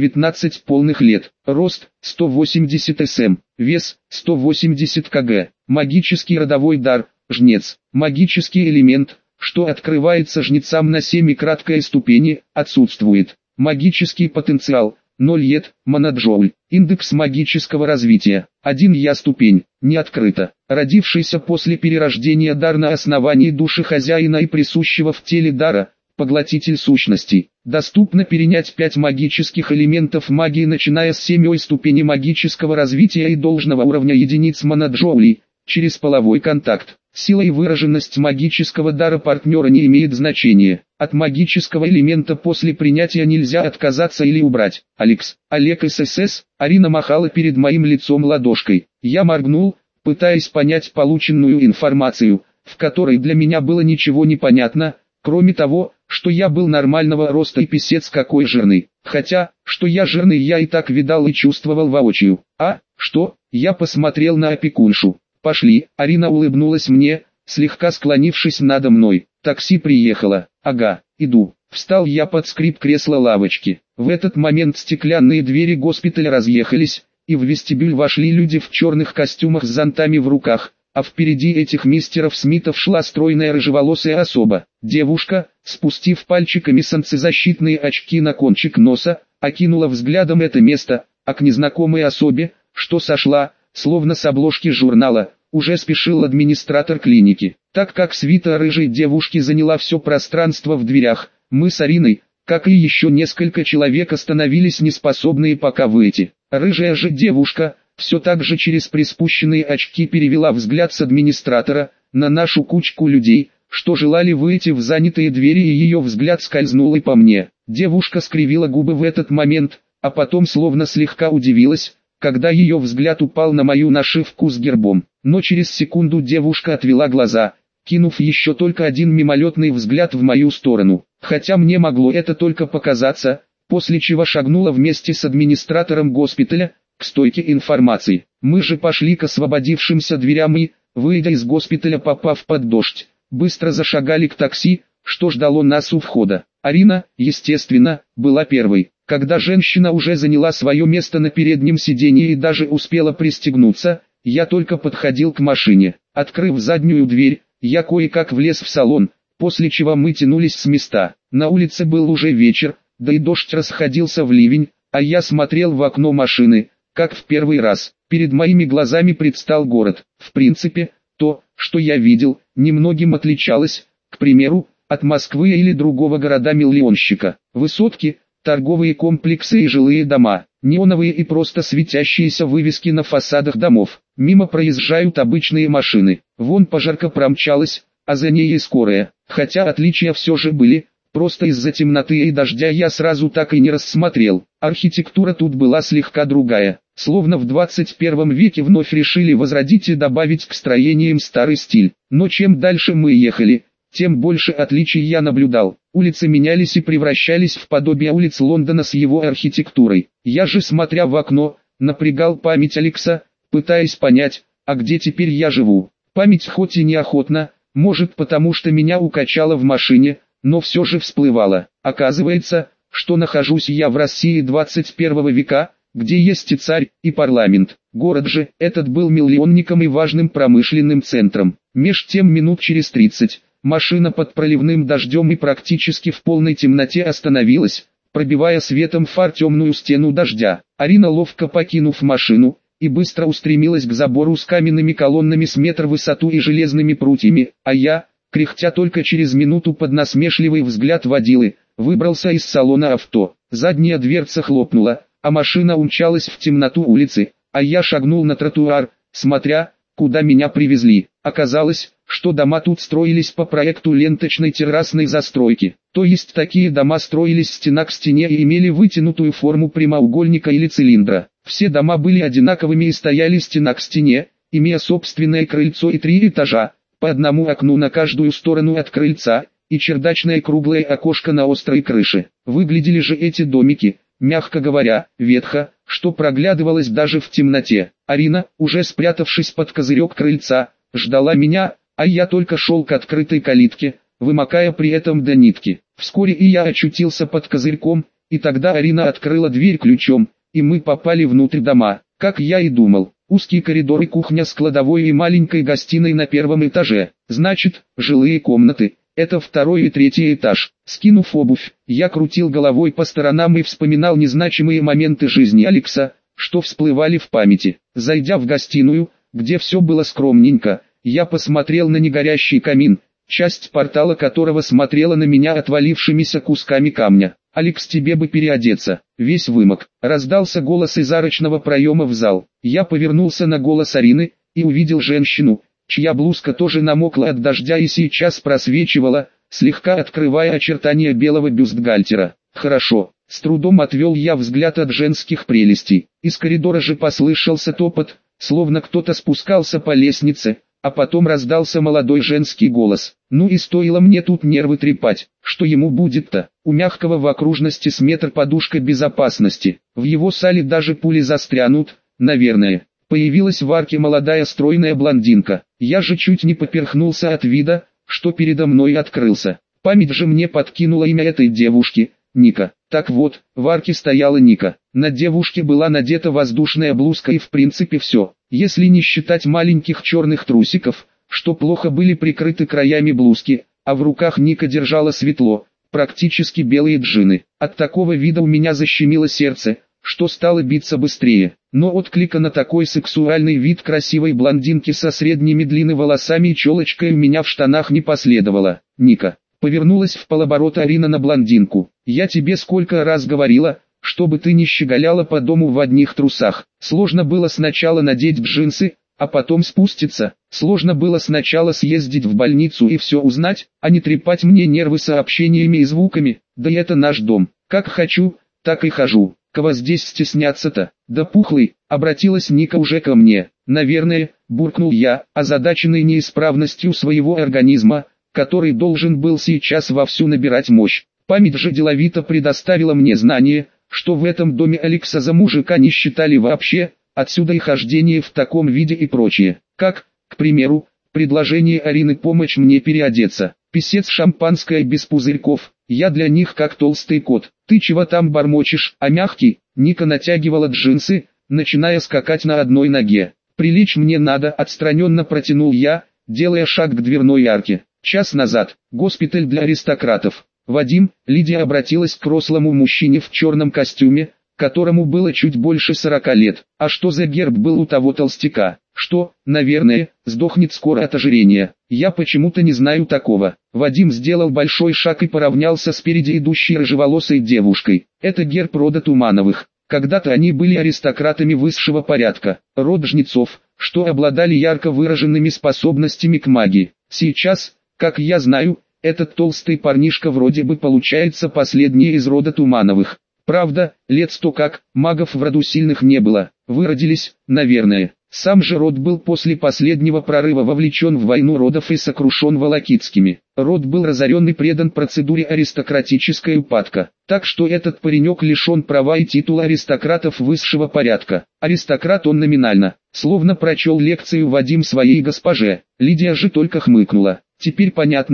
19 полных лет, рост 180 см, вес 180 кг, магический родовой дар, жнец, магический элемент, что открывается жнецам на 7 и краткой ступени, отсутствует, магический потенциал, 0 ед, моноджоуль, индекс магического развития, 1 я ступень, не открыто, родившийся после перерождения дар на основании души хозяина и присущего в теле дара, поглотитель сущностей. Доступно перенять 5 магических элементов магии, начиная с 7 ступени магического развития и должного уровня единиц моноджоулей, через половой контакт. Сила и выраженность магического дара партнера не имеет значения. От магического элемента после принятия нельзя отказаться или убрать. Алекс, Олег ССС, Арина махала перед моим лицом ладошкой. Я моргнул, пытаясь понять полученную информацию, в которой для меня было ничего не понятно, кроме того, что я был нормального роста и писец какой жирный. Хотя, что я жирный я и так видал и чувствовал воочию. А, что? Я посмотрел на опекуншу. «Пошли», Арина улыбнулась мне, слегка склонившись надо мной. «Такси приехало». «Ага, иду». Встал я под скрип кресла лавочки. В этот момент стеклянные двери госпиталя разъехались, и в вестибюль вошли люди в черных костюмах с зонтами в руках, а впереди этих мистеров Смитов шла стройная рыжеволосая особа. Девушка, спустив пальчиками солнцезащитные очки на кончик носа, окинула взглядом это место, а к незнакомой особе, что сошла, словно с обложки журнала, уже спешил администратор клиники. Так как свита рыжей девушки заняла все пространство в дверях, мы с Ариной, как и еще несколько человек, остановились неспособные пока выйти. Рыжая же девушка, все так же через приспущенные очки перевела взгляд с администратора на нашу кучку людей, что желали выйти в занятые двери, и ее взгляд скользнул и по мне. Девушка скривила губы в этот момент, а потом словно слегка удивилась, когда ее взгляд упал на мою нашивку с гербом. Но через секунду девушка отвела глаза, кинув еще только один мимолетный взгляд в мою сторону. Хотя мне могло это только показаться, после чего шагнула вместе с администратором госпиталя к стойке информации. Мы же пошли к освободившимся дверям и, выйдя из госпиталя, попав под дождь, быстро зашагали к такси, что ждало нас у входа. Арина, естественно, была первой. Когда женщина уже заняла свое место на переднем сиденье и даже успела пристегнуться, я только подходил к машине. Открыв заднюю дверь, я кое-как влез в салон, после чего мы тянулись с места. На улице был уже вечер, да и дождь расходился в ливень, а я смотрел в окно машины, как в первый раз. Перед моими глазами предстал город. В принципе, то, что я видел, немногим отличалось, к примеру, от Москвы или другого города-миллионщика. Высотки, торговые комплексы и жилые дома, неоновые и просто светящиеся вывески на фасадах домов. Мимо проезжают обычные машины. Вон пожарка промчалась, а за ней и скорая. Хотя отличия все же были, просто из-за темноты и дождя я сразу так и не рассмотрел. Архитектура тут была слегка другая. Словно в 21 веке вновь решили возродить и добавить к строениям старый стиль. Но чем дальше мы ехали, тем больше отличий я наблюдал. Улицы менялись и превращались в подобие улиц Лондона с его архитектурой. Я же, смотря в окно, напрягал память Алекса, пытаясь понять, а где теперь я живу. Память хоть и неохотно, может потому что меня укачало в машине, но все же всплывала. Оказывается, что нахожусь я в России 21 века, где есть и царь, и парламент. Город же этот был миллионником и важным промышленным центром. Меж тем минут через 30, машина под проливным дождем и практически в полной темноте остановилась, пробивая светом фар темную стену дождя. Арина, ловко покинув машину, и быстро устремилась к забору с каменными колоннами с метр в высоту и железными прутьями, а я, кряхтя только через минуту под насмешливый взгляд водилы, выбрался из салона авто. Задняя дверца хлопнула, а машина умчалась в темноту улицы, а я шагнул на тротуар, смотря, куда меня привезли. Оказалось, что дома тут строились по проекту ленточной террасной застройки. То есть такие дома строились стена к стене и имели вытянутую форму прямоугольника или цилиндра. Все дома были одинаковыми и стояли стена к стене, имея собственное крыльцо и 3 этажа, по одному окну на каждую сторону от крыльца, и чердачное круглое окошко на острой крыше. Выглядели же эти домики, мягко говоря, ветхо, что проглядывалось даже в темноте. Арина, уже спрятавшись под козырек крыльца, ждала меня, а я только шел к открытой калитке, вымокая при этом до нитки. Вскоре и я очутился под козырьком, и тогда Арина открыла дверь ключом, и мы попали внутрь дома. Как я и думал, узкий коридор и кухня с кладовой и маленькой гостиной на 1 этаже. Значит, жилые комнаты. Это 2 и 3 этаж. Скинув обувь, я крутил головой по сторонам и вспоминал незначимые моменты жизни Алекса, что всплывали в памяти. Зайдя в гостиную, где все было скромненько, я посмотрел на негорящий камин, часть портала которого смотрела на меня отвалившимися кусками камня. «Алекс, тебе бы переодеться, весь вымок», — раздался голос из арочного проема в зал. Я повернулся на голос Арины, и увидел женщину, чья блузка тоже намокла от дождя и сейчас просвечивала, слегка открывая очертания белого бюстгальтера. «Хорошо», — с трудом отвел я взгляд от женских прелестей. Из коридора же послышался топот, словно кто-то спускался по лестнице, а потом раздался молодой женский голос. Ну и стоило мне тут нервы трепать, что ему будет-то? У мягкого в окружности с метр подушка безопасности, в его сале даже пули застрянут, наверное. Появилась в арке молодая стройная блондинка. Я же чуть не поперхнулся от вида, что передо мной открылся. Память же мне подкинула имя этой девушки, Ника. Так вот, в арке стояла Ника. На девушке была надета воздушная блузка и в принципе все, если не считать маленьких черных трусиков, что плохо были прикрыты краями блузки, а в руках Ника держала светло, практически белые джины. От такого вида у меня защемило сердце, что стало биться быстрее. Но отклика на такой сексуальный вид красивой блондинки со средними длинными волосами и челочкой у меня в штанах не последовало. «Ника», — повернулась в полоборота Арина на блондинку, — «я тебе сколько раз говорила, чтобы ты не щеголяла по дому в одних трусах. Сложно было сначала надеть джинсы, а потом спуститься. Сложно было сначала съездить в больницу и все узнать, а не трепать мне нервы сообщениями и звуками. Да это наш дом. Как хочу, так и хожу. Кого здесь стесняться-то?» «Да пухлый», — обратилась Ника уже ко мне. «Наверное», — буркнул я, озадаченный неисправностью своего организма, который должен был сейчас вовсю набирать мощь. Память же деловито предоставила мне знание, что в этом доме Алекса за мужика не считали вообще, отсюда и хождение в таком виде и прочее. Как, к примеру, предложение Арины помочь мне переодеться. Писец, шампанское без пузырьков, я для них как толстый кот. «Ты чего там бормочешь, а мягкий?» Ника натягивала джинсы, начиная скакать на одной ноге. «Прилечь мне надо», — отстраненно протянул я, делая шаг к дверной арке. Час назад, госпиталь для аристократов. «Вадим», — Лидия обратилась к рослому мужчине в черном костюме, которому было чуть больше 40 лет. «А что за герб был у того толстяка?» «Что, наверное, сдохнет скоро от ожирения. Я почему-то не знаю такого». Вадим сделал большой шаг и поравнялся с спереди идущей рыжеволосой девушкой. «Это герб рода Тумановых. Когда-то они были аристократами высшего порядка, род жнецов, что обладали ярко выраженными способностями к магии. Сейчас, как я знаю, этот толстый парнишка вроде бы получается последний из рода Тумановых. Правда, лет 100 как, магов в роду сильных не было, выродились, наверное. Сам же род был после последнего прорыва вовлечен в войну родов и сокрушен волокитскими. Род был разорен и предан процедуре аристократической упадка. Так что этот паренек лишен права и титула аристократов высшего порядка. Аристократ он номинально, словно прочел лекцию Вадим своей госпоже. Лидия же только хмыкнула. Теперь понятно,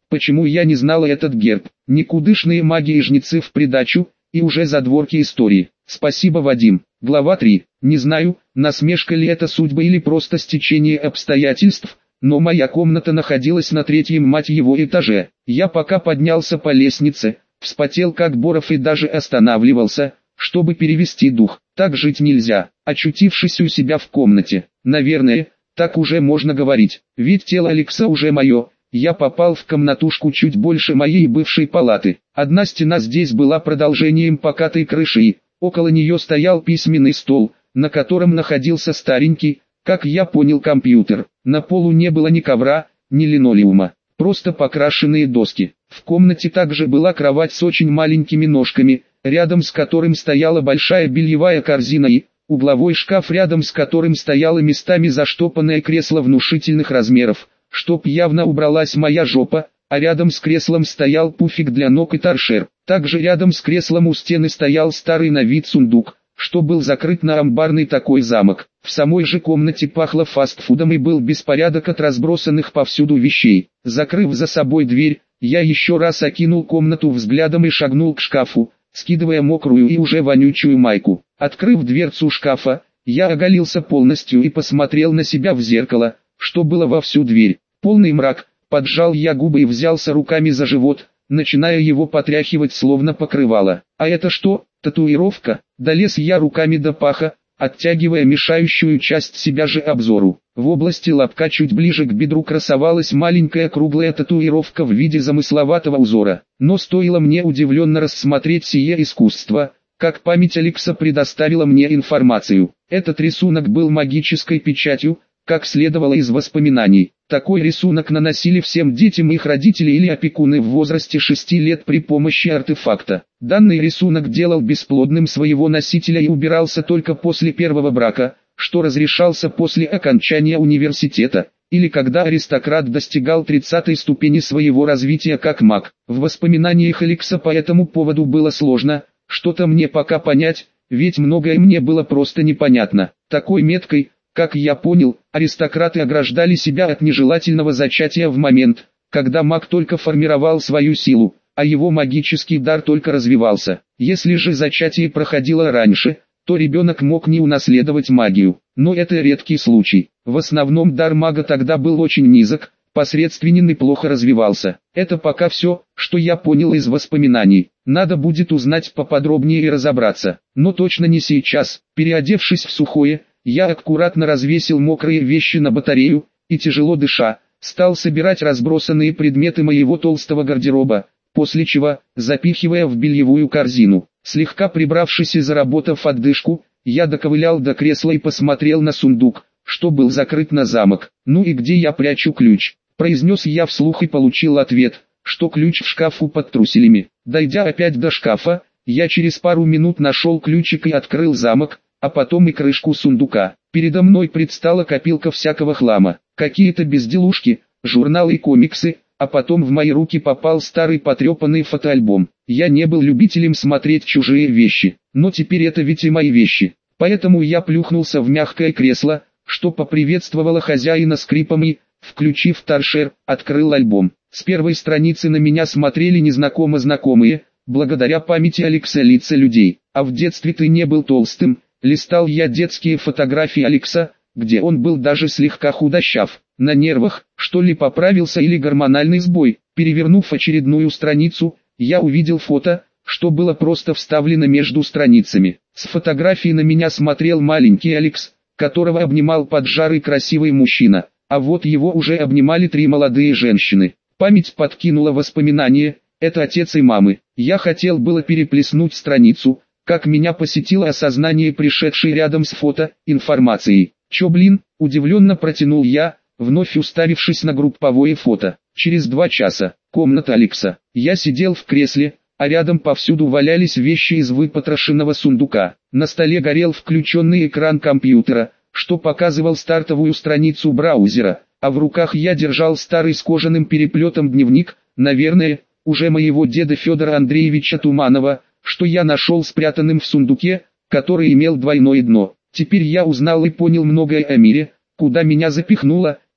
почему я не знала этот герб. Никудышные маги и жнецы в придачу, и уже задворки истории. Спасибо, Вадим. Глава 3. Не знаю, насмешка ли это судьба или просто стечение обстоятельств, но моя комната находилась на третьем, мать его, этаже. Я пока поднялся по лестнице, вспотел как боров и даже останавливался, чтобы перевести дух. Так жить нельзя. Очутившись у себя в комнате, наверное, так уже можно говорить, ведь тело Алекса уже мое. Я попал в комнатушку чуть больше моей бывшей палаты. Одна стена здесь была продолжением покатой крыши, около нее стоял письменный стол, на котором находился старенький, как я понял, компьютер. На полу не было ни ковра, ни линолеума, просто покрашенные доски. В комнате также была кровать с очень маленькими ножками, рядом с которым стояла большая бельевая корзина и угловой шкаф, рядом с которым стояло местами заштопанное кресло внушительных размеров, чтоб явно убралась моя жопа, а рядом с креслом стоял пуфик для ног и торшер. Также рядом с креслом у стены стоял старый на вид сундук, что был закрыт на амбарный такой замок. В самой же комнате пахло фастфудом и был беспорядок от разбросанных повсюду вещей. Закрыв за собой дверь, я еще раз окинул комнату взглядом и шагнул к шкафу, скидывая мокрую и уже вонючую майку. Открыв дверцу шкафа, я оголился полностью и посмотрел на себя в зеркало, что было во всю дверь. Полный мрак, поджал я губы и взялся руками за живот, начиная его потряхивать словно покрывало. А это что, татуировка? Долез я руками до паха, оттягивая мешающую часть себя же обзору. В области лобка чуть ближе к бедру красовалась маленькая круглая татуировка в виде замысловатого узора. Но стоило мне удивленно рассмотреть сие искусство, как память Алекса предоставила мне информацию. Этот рисунок был магической печатью, как следовало из воспоминаний. Такой рисунок наносили всем детям их родители или опекуны в возрасте 6 лет при помощи артефакта. Данный рисунок делал бесплодным своего носителя и убирался только после первого брака, что разрешался после окончания университета, или когда аристократ достигал 30-й ступени своего развития как маг. В воспоминаниях Алекса по этому поводу было сложно что-то мне пока понять, ведь многое мне было просто непонятно. Такой меткой, как я понял, аристократы ограждали себя от нежелательного зачатия в момент, когда маг только формировал свою силу, а его магический дар только развивался. Если же зачатие проходило раньше, то ребенок мог не унаследовать магию. Но это редкий случай. В основном дар мага тогда был очень низок, посредственен и плохо развивался. Это пока все, что я понял из воспоминаний. Надо будет узнать поподробнее и разобраться. Но точно не сейчас. Переодевшись в сухое, я аккуратно развесил мокрые вещи на батарею, и тяжело дыша, стал собирать разбросанные предметы моего толстого гардероба, после чего, запихивая в бельевую корзину. Слегка прибравшись и заработав отдышку, я доковылял до кресла и посмотрел на сундук, что был закрыт на замок. «Ну и где я прячу ключ?» – произнес я вслух и получил ответ, что ключ в шкафу под труселями. Дойдя опять до шкафа, я через пару минут нашел ключик и открыл замок, а потом и крышку сундука. Передо мной предстала копилка всякого хлама, какие-то безделушки, журналы и комиксы, а потом в мои руки попал старый потрепанный фотоальбом. Я не был любителем смотреть чужие вещи, но теперь это ведь и мои вещи. Поэтому я плюхнулся в мягкое кресло, что поприветствовало хозяина скрипом и, включив торшер, открыл альбом. С первой страницы на меня смотрели незнакомо знакомые, благодаря памяти Алекса лица людей. А в детстве ты не был толстым. Листал я детские фотографии Алекса, где он был даже слегка худощав. На нервах, что ли, поправился или гормональный сбой. Перевернув очередную страницу, я увидел фото, что было просто вставлено между страницами. С фотографии на меня смотрел маленький Алекс, которого обнимал поджарый красивый мужчина, а вот его уже обнимали 3 молодые женщины. Память подкинула воспоминания, это отец и мамы. Я хотел было переплеснуть страницу, как меня посетило осознание пришедшей рядом с фото информацией. «Чё, блин?» – удивленно протянул я, вновь уставившись на групповое фото. Через 2 часа. Комната Алекса. Я сидел в кресле, а рядом повсюду валялись вещи из выпотрошенного сундука. На столе горел включенный экран компьютера, что показывал стартовую страницу браузера, а в руках я держал старый с кожаным переплетом дневник, наверное, уже моего деда Федора Андреевича Туманова, что я нашел спрятанным в сундуке, который имел двойное дно. Теперь я узнал и понял многое о мире, куда меня запихнуло,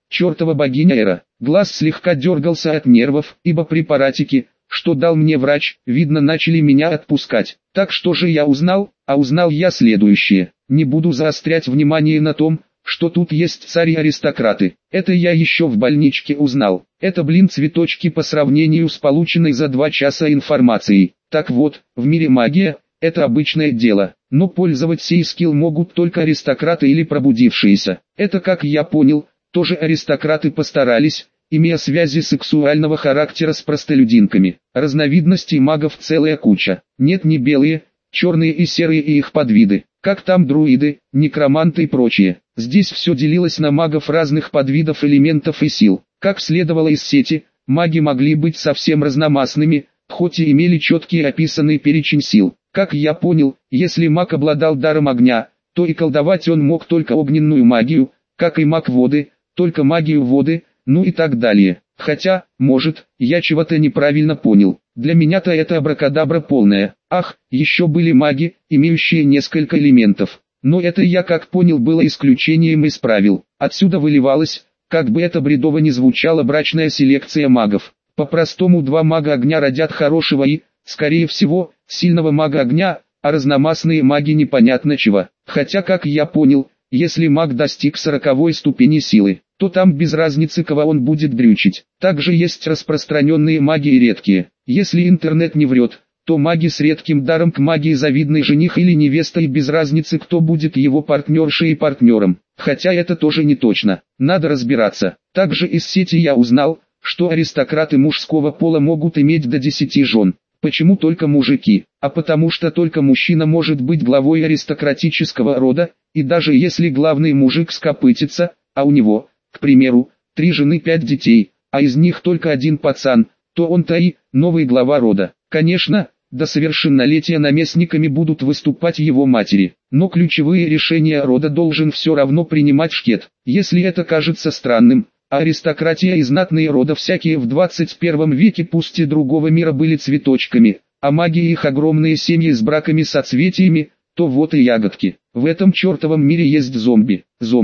чертова богиня Эра. Глаз слегка дергался от нервов, ибо препаратики, что дал мне врач, видно начали меня отпускать. Так что же я узнал? А узнал я следующее. Не буду заострять внимание на том, что тут есть цари и аристократы. Это я еще в больничке узнал. Это, цветочки по сравнению с полученной за 2 часа информацией. Так вот, в мире магия – это обычное дело. Но пользовать сей скилл могут только аристократы или пробудившиеся. Это, как я понял, тоже аристократы постарались, имея связи сексуального характера с простолюдинками. Разновидностей магов целая куча. Нет, не белые, черные и серые и их подвиды. Как там друиды, некроманты и прочее. Здесь все делилось на магов разных подвидов элементов и сил. Как следовало из сети, маги могли быть совсем разномастными, хоть и имели четкий описанный перечень сил. Как я понял, если маг обладал даром огня, то и колдовать он мог только огненную магию, как и маг воды, только магию воды, ну и так далее. Хотя, может, я чего-то неправильно понял. Для меня-то это абракадабра полная. Ах, еще были маги, имеющие несколько элементов. Но это, я как понял, было исключением из правил. Отсюда выливалась, как бы это бредово ни звучало, брачная селекция магов. По-простому 2 мага огня родят хорошего и, скорее всего, сильного мага огня, а разномастные маги непонятно чего. Хотя, как я понял, если маг достиг 40-й ступени силы, то там без разницы, кого он будет дрючить. Также есть распространенные маги и редкие. Если интернет не врет, то маги с редким даром к магии завидный жених или невеста, и без разницы, кто будет его партнершей и партнером. Хотя это тоже не точно, надо разбираться. Также из сети я узнал, что аристократы мужского пола могут иметь до 10 жен. Почему только мужики? А потому что только мужчина может быть главой аристократического рода, и даже если главный мужик скопытится, а у него, к примеру, 3 жены 5 детей, а из них только 1 пацан, то он-то и новый глава рода. Конечно, до совершеннолетия наместниками будут выступать его матери, но ключевые решения рода должен все равно принимать шкет. Если это кажется странным, а аристократия и знатные рода всякие в 21 веке пусть и другого мира были цветочками, а маги и их огромные семьи с браками соцветиями, то вот и ягодки. В этом чертовом мире есть зомби,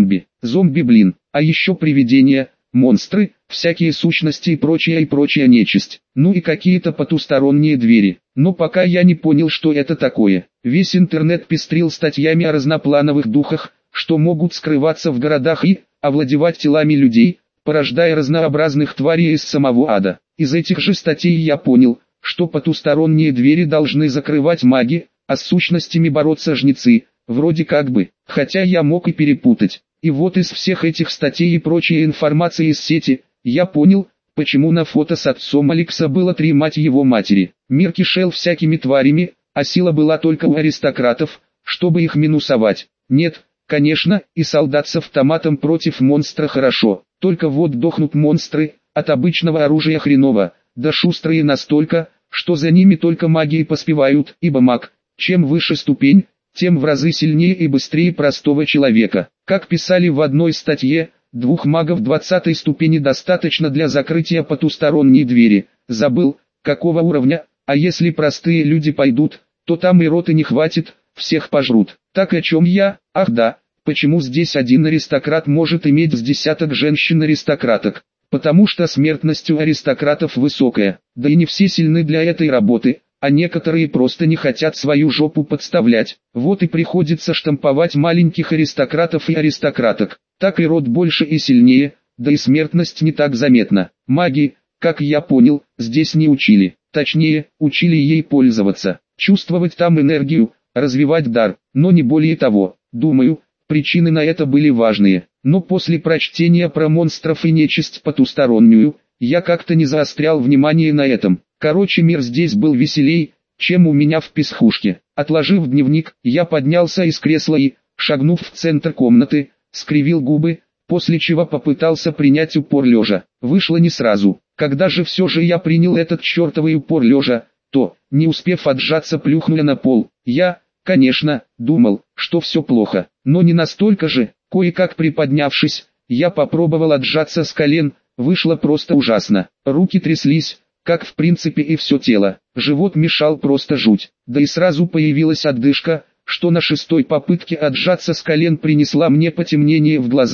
а еще привидения, монстры, всякие сущности и прочая нечисть, ну и какие-то потусторонние двери. Но пока я не понял, что это такое. Весь интернет пестрил статьями о разноплановых духах, что могут скрываться в городах и овладевать телами людей, порождая разнообразных тварей из самого ада. Из этих же статей я понял, что потусторонние двери должны закрывать маги, а с сущностями бороться жнецы, вроде как бы, хотя я мог и перепутать. И вот из всех этих статей и прочей информации из сети, я понял, почему на фото с отцом Алекса было 3 мать его матери. Мир кишел всякими тварями, а сила была только у аристократов, чтобы их минусовать. Нет, конечно, и солдат с автоматом против монстра хорошо, только вот дохнут монстры, от обычного оружия хреново, да шустрые настолько, что за ними только маги и поспевают, ибо маг, чем выше ступень, тем в разы сильнее и быстрее простого человека. Как писали в одной статье, 2 магов 20-й ступени достаточно для закрытия потусторонней двери. Забыл, какого уровня, а если простые люди пойдут, то там и роты не хватит, всех пожрут. Так о чем я? Ах да, почему здесь один аристократ может иметь с десяток женщин-аристократок? Потому что смертность у аристократов высокая, да и не все сильны для этой работы, а некоторые просто не хотят свою жопу подставлять. Вот и приходится штамповать маленьких аристократов и аристократок. Так и род больше и сильнее, да и смертность не так заметна. Маги, как я понял, здесь не учили. Точнее, учили ей пользоваться, чувствовать там энергию, развивать дар, но не более того. Думаю, причины на это были важные. Но после прочтения про монстров и нечисть потустороннюю, я как-то не заострял внимание на этом. Короче, мир здесь был веселей, чем у меня в писхушке. Отложив дневник, я поднялся из кресла и, шагнув в центр комнаты, скривил губы, после чего попытался принять упор лежа. Вышло не сразу. Когда же все же я принял этот чертовый упор лежа, то, не успев отжаться, плюхнула на пол. Я, конечно, думал, что все плохо, но не настолько же. Кое-как приподнявшись, я попробовал отжаться с колен, вышло просто ужасно. Руки тряслись, как в принципе и все тело. Живот мешал просто жуть. Да и сразу появилась отдышка, что на 6-й попытке отжаться с колен принесла мне потемнение в глазах,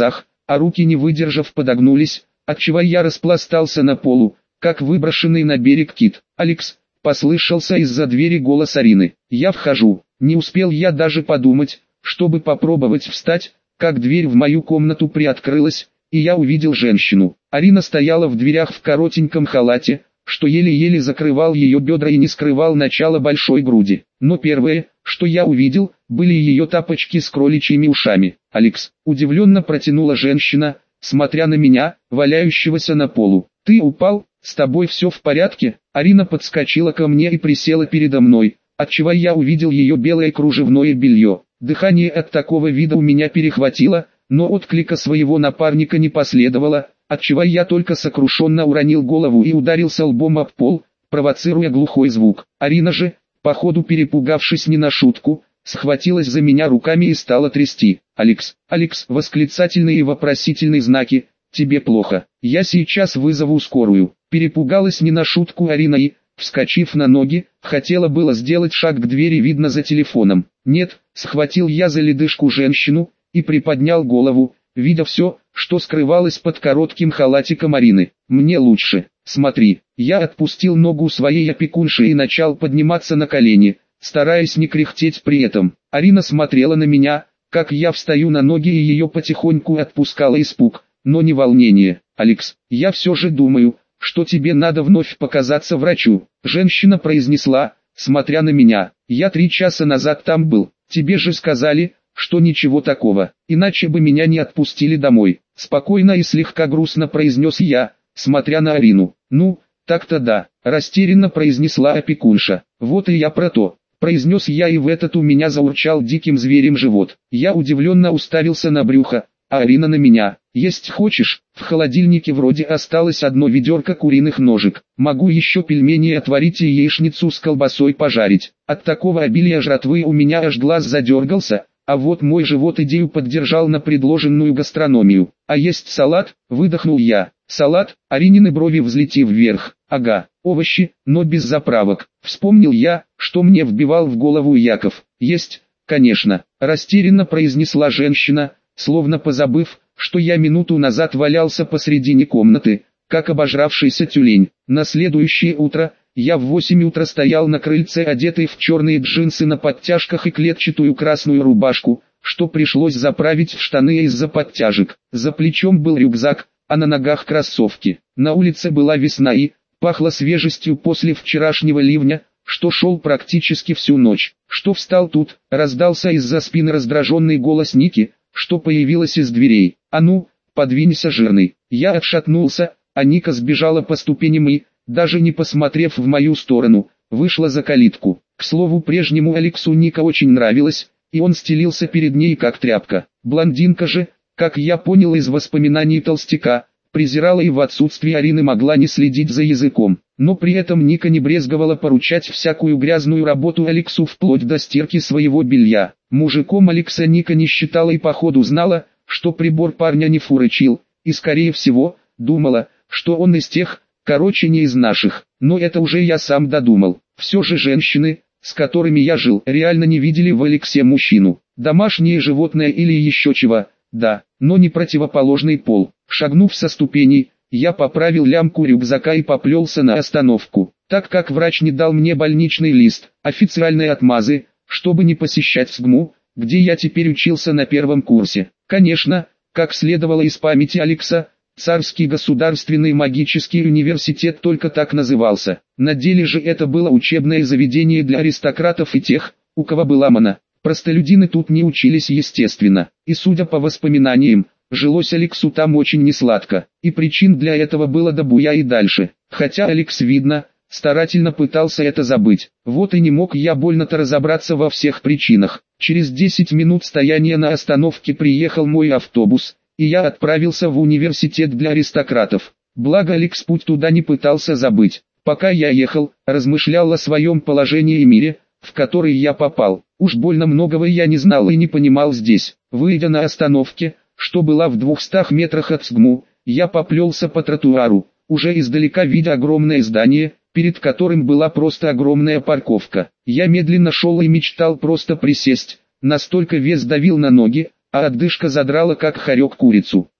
а руки, не выдержав, подогнулись, отчего я распластался на полу, как выброшенный на берег кит. «Алекс!» — послышался из-за двери голос Арины. «Я вхожу». Не успел я даже подумать, чтобы попробовать встать, как дверь в мою комнату приоткрылась, и я увидел женщину. Арина стояла в дверях в коротеньком халате, что еле-еле закрывал ее бедра и не скрывал начала большой груди. Но первое, что я увидел, были ее тапочки с кроличьими ушами. «Алекс!» — удивленно протянула женщина, смотря на меня, валяющегося на полу. «Ты упал? С тобой все в порядке?» Арина подскочила ко мне и присела передо мной, отчего я увидел ее белое кружевное белье. Дыхание от такого вида у меня перехватило, но отклика своего напарника не последовало, отчего я только сокрушенно уронил голову и ударился лбом об пол, провоцируя глухой звук. Арина же, походу перепугавшись не на шутку, схватилась за меня руками и стала трясти. «Алекс! Алекс!» — восклицательные и вопросительные знаки. «Тебе плохо? Я сейчас вызову скорую». Перепугалась не на шутку Арина и, вскочив на ноги, хотела было сделать шаг к двери, видно, за телефоном. «Нет», — схватил я за ледышку женщину и приподнял голову, видя все, что скрывалось под коротким халатиком Арины. «Мне лучше. Смотри». Я отпустил ногу своей опекунши и начал подниматься на колени, стараясь не кряхтеть при этом. Арина смотрела на меня, как я встаю на ноги, и ее потихоньку отпускало испуг, но не волнение. «Алекс, я все же думаю, что тебе надо вновь показаться врачу», — женщина произнесла, смотря на меня. «Я 3 часа назад там был. Тебе же сказали, что ничего такого, иначе бы меня не отпустили домой». Спокойно и слегка грустно произнес я, смотря на Арину. «Ну, так-то да», — растерянно произнесла опекунша. «Вот и я про то», — произнес я, и в этот у меня заурчал диким зверем живот. Я удивленно уставился на брюхо, а Арина на меня. «Есть хочешь? В холодильнике вроде осталось одно ведерко куриных ножек. Могу еще пельмени отварить и яичницу с колбасой пожарить». От такого обилия жратвы у меня аж глаз задергался, а вот мой живот идею поддержал на предложенную гастрономию. «А есть салат?» — выдохнул я. «Салат?» — Аринины брови взлетев вверх. «Ага, овощи, но без заправок». Вспомнил я, что мне вбивал в голову Яков. «Есть, конечно», — растерянно произнесла женщина, словно позабыв, что я минуту назад валялся посредине комнаты, как обожравшийся тюлень. На следующее утро, я в 8 утра стоял на крыльце, одетый в черные джинсы на подтяжках и клетчатую красную рубашку, что пришлось заправить в штаны из-за подтяжек. За плечом был рюкзак, а на ногах кроссовки. На улице была весна и пахло свежестью после вчерашнего ливня, что шел практически всю ночь. «Что встал тут?» — раздался из-за спины раздраженный голос Ники, что появилась из дверей. «А ну, подвинься, жирный». Я отшатнулся, а Ника сбежала по ступеням и, даже не посмотрев в мою сторону, вышла за калитку. К слову, прежнему Алексу Ника очень нравилась, и он стелился перед ней как тряпка. Блондинка же, как я понял из воспоминаний толстяка, презирала и в отсутствие Арины могла не следить за языком. Но при этом Ника не брезговала поручать всякую грязную работу Алексу вплоть до стирки своего белья. Мужиком Алекса Ника не считала и походу знала, что прибор парня не фурычил, и скорее всего, думала, что он из тех, короче, не из наших. Но это уже я сам додумал. Все же женщины, с которыми я жил, реально не видели в Алексе мужчину. Домашнее животное или еще чего, да, но не противоположный пол. Шагнув со ступеней, я поправил лямку рюкзака и поплелся на остановку. Так как врач не дал мне больничный лист, официальной отмазы, чтобы не посещать СГМУ, где я теперь учился на 1 курсе. Конечно, как следовало из памяти Алекса, Царский государственный магический университет только так назывался. На деле же это было учебное заведение для аристократов и тех, у кого была мана. Простолюдины тут не учились, естественно, и судя по воспоминаниям, жилось Алексу там очень несладко, и причин для этого было до буя и дальше. Хотя Алекс, видно, старательно пытался это забыть. Вот и не мог я больно-то разобраться во всех причинах. Через 10 минут стояния на остановке приехал мой автобус, и я отправился в университет для аристократов. Благо Алекс путь туда не пытался забыть. Пока я ехал, размышлял о своем положении и мире, в который я попал. Уж больно многого я не знал и не понимал здесь. Выйдя на остановке, что была в 200 метрах от СГМУ, я поплелся по тротуару, уже издалека видя огромное здание, перед которым была просто огромная парковка. Я медленно шел и мечтал просто присесть, настолько вес давил на ноги, а отдышка задрала как хорек курицу.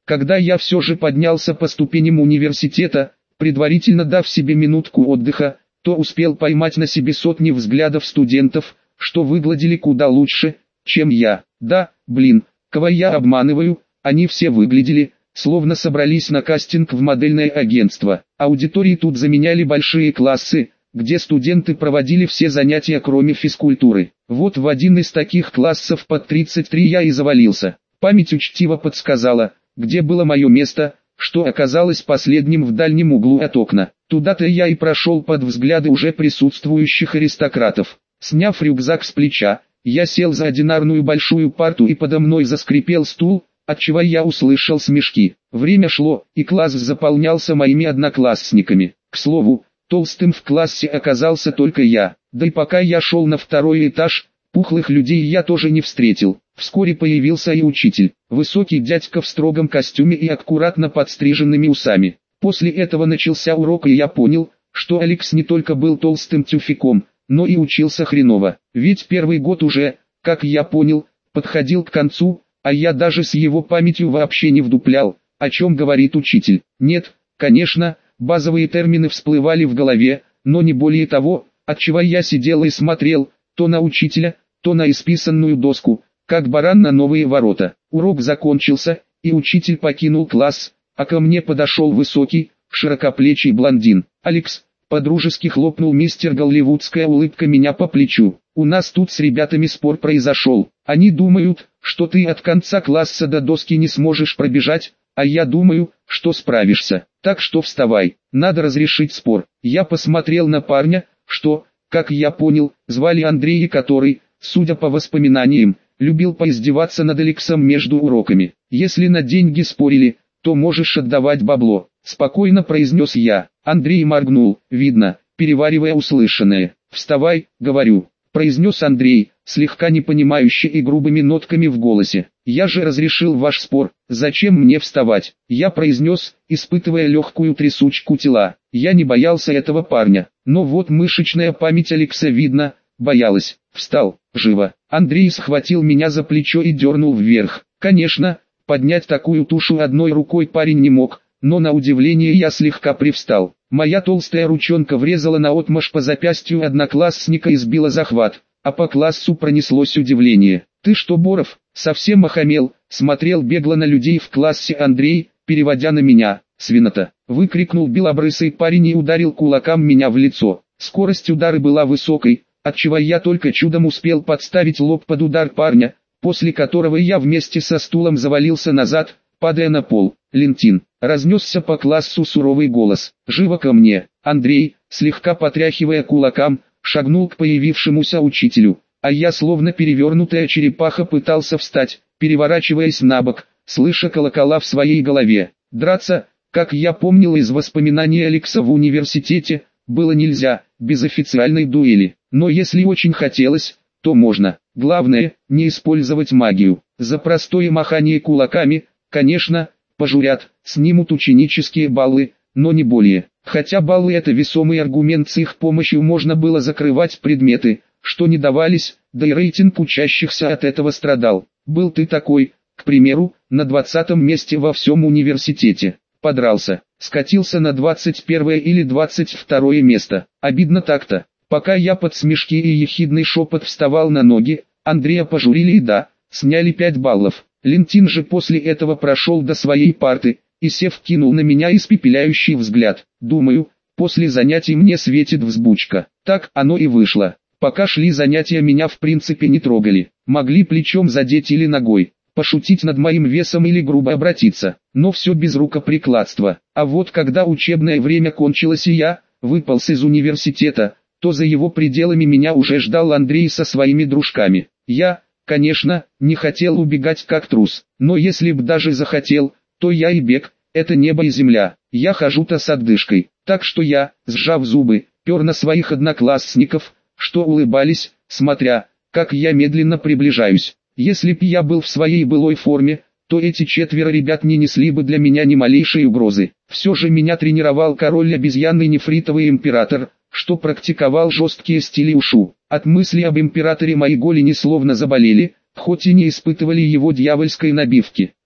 Когда я все же поднялся по ступеням университета, предварительно дав себе минутку отдыха, то успел поймать на себе сотни взглядов студентов, что выглядели куда лучше, чем я. Да, блин, кого я обманываю, они все выглядели, словно собрались на кастинг в модельное агентство. Аудитории тут заменяли большие классы, где студенты проводили все занятия кроме физкультуры. Вот в один из таких классов под 33 я и завалился. Память учтиво подсказала, где было мое место, что оказалось последним в дальнем углу от окна. Туда-то я и прошел под взгляды уже присутствующих аристократов. Сняв рюкзак с плеча, я сел за одинарную большую парту и подо мной заскрипел стул, отчего я услышал смешки. Время шло, и класс заполнялся моими одноклассниками. К слову, толстым в классе оказался только я, да и пока я шел на второй этаж, пухлых людей я тоже не встретил. Вскоре появился и учитель, высокий дядька в строгом костюме и аккуратно подстриженными усами. После этого начался урок, и я понял, что Алекс не только был толстым тюфяком, но и учился хреново. Ведь первый год уже, как я понял, подходил к концу, а я даже с его памятью вообще не вдуплял, о чем говорит учитель. Нет, конечно, базовые термины всплывали в голове, но не более того, отчего я сидел и смотрел, то на учителя, то на исписанную доску, как баран на новые ворота. Урок закончился, и учитель покинул класс, а ко мне подошел высокий, широкоплечий блондин. «Алекс», подружески хлопнул мистер голливудская улыбка меня по плечу. «У нас тут с ребятами спор произошел. Они думают, что ты от конца класса до доски не сможешь пробежать, а я думаю, что справишься. Так что вставай, надо разрешить спор». Я посмотрел на парня, что, как я понял, звали Андрей, который, судя по воспоминаниям, любил поиздеваться над Алексом между уроками. «Если на деньги спорили, то можешь отдавать бабло», — спокойно произнес я. Андрей моргнул, видно, переваривая услышанное. «Вставай, говорю», — произнес Андрей, слегка непонимающе и грубыми нотками в голосе. «Я же разрешил ваш спор, зачем мне вставать?» Я произнес, испытывая легкую трясучку тела. Я не боялся этого парня, но вот мышечная память Алекса, видно, боялась. Встал, живо. Андрей схватил меня за плечо и дернул вверх. Конечно, поднять такую тушу одной рукой парень не мог, но на удивление я слегка привстал. Моя толстая ручонка врезала наотмашь по запястью одноклассника и сбила захват, а по классу пронеслось удивление. «Ты что, Боров, совсем охамел?» — смотрел бегло на людей в классе Андрей, переводя на меня. «Свинота!» — выкрикнул белобрысый парень и ударил кулаком меня в лицо. Скорость удара была высокой, отчего я только чудом успел подставить лоб под удар парня, после которого я вместе со стулом завалился назад, падая на пол. «Лентин!» — разнесся по классу суровый голос. «Живо ко мне!» Андрей, слегка потряхивая кулаком, шагнул к появившемуся учителю, а я словно перевернутая черепаха пытался встать, переворачиваясь на бок, слыша колокола в своей голове. Драться, как я помнил из воспоминаний Алекса в университете, было нельзя, без официальной дуэли. Но если очень хотелось, то можно. Главное, не использовать магию. За простое махание кулаками, конечно, пожурят, снимут ученические баллы, но не более. Хотя баллы — это весомый аргумент, с их помощью можно было закрывать предметы, что не давались, да и рейтинг учащихся от этого страдал. Был ты такой, к примеру, на 20-м месте во всем университете. Подрался, скатился на 21 или 22 место. Обидно так-то. Пока я под смешки и ехидный шепот вставал на ноги, Андрея пожурили и да, сняли 5 баллов. Лентин же после этого прошел до своей парты, и сев кинул на меня испепеляющий взгляд. Думаю, после занятий мне светит взбучка. Так оно и вышло. Пока шли занятия, меня в принципе не трогали. Могли плечом задеть или ногой, пошутить над моим весом или грубо обратиться, но все без рукоприкладства. А вот когда учебное время кончилось и я выполз из университета, то за его пределами меня уже ждал Андрей со своими дружками. Я, конечно, не хотел убегать как трус, но если б даже захотел, то я и бег, это небо и земля. Я хожу-то с отдышкой, так что я, сжав зубы, пер на своих одноклассников, что улыбались, смотря, как я медленно приближаюсь. Если б я был в своей былой форме, то эти 4 ребят не несли бы для меня ни малейшей угрозы. Все же меня тренировал король обезьян и нефритовый император, что практиковал жесткие стили ушу. От мысли об императоре мои голени словно заболели, хоть и не испытывали его дьявольской набивки.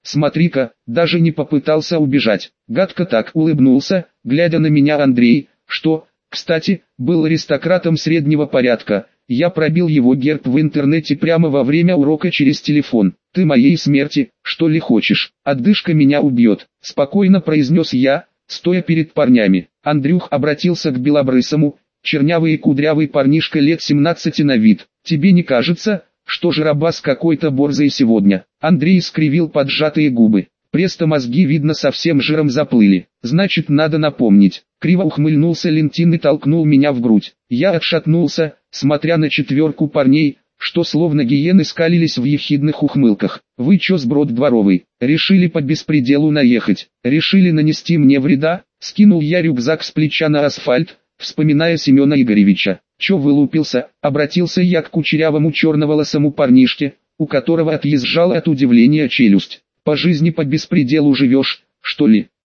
смотри-ка, даже не попытался убежать. Гадко так улыбнулся, глядя на меня Андрей, что, кстати, был аристократом среднего порядка. Я пробил его герб в интернете прямо во время урока через телефон. «Ты моей смерти, что ли, хочешь? Отдышка меня убьет», — спокойно произнес я, стоя перед парнями. Андрюх обратился к белобрысому, чернявый и кудрявый парнишка лет 17 на вид. «Тебе не кажется, что жиробас какой-то борзый сегодня?» Андрей скривил поджатые губы. Престо мозги, видно, совсем жиром заплыли. «Значит, надо напомнить». Криво ухмыльнулся Лентин и толкнул меня в грудь. Я отшатнулся, смотря на четверку парней, что словно гиены скалились в ехидных ухмылках. «Вы чё, сброд дворовый, решили по беспределу наехать? Решили нанести мне вреда?» Скинул я рюкзак с плеча на асфальт, вспоминая Семена Игоревича. «Чё вылупился?» — обратился я к кучерявому черноволосому парнишке, у которого отъезжала от удивления челюсть. «По жизни по беспределу живешь, что ли?»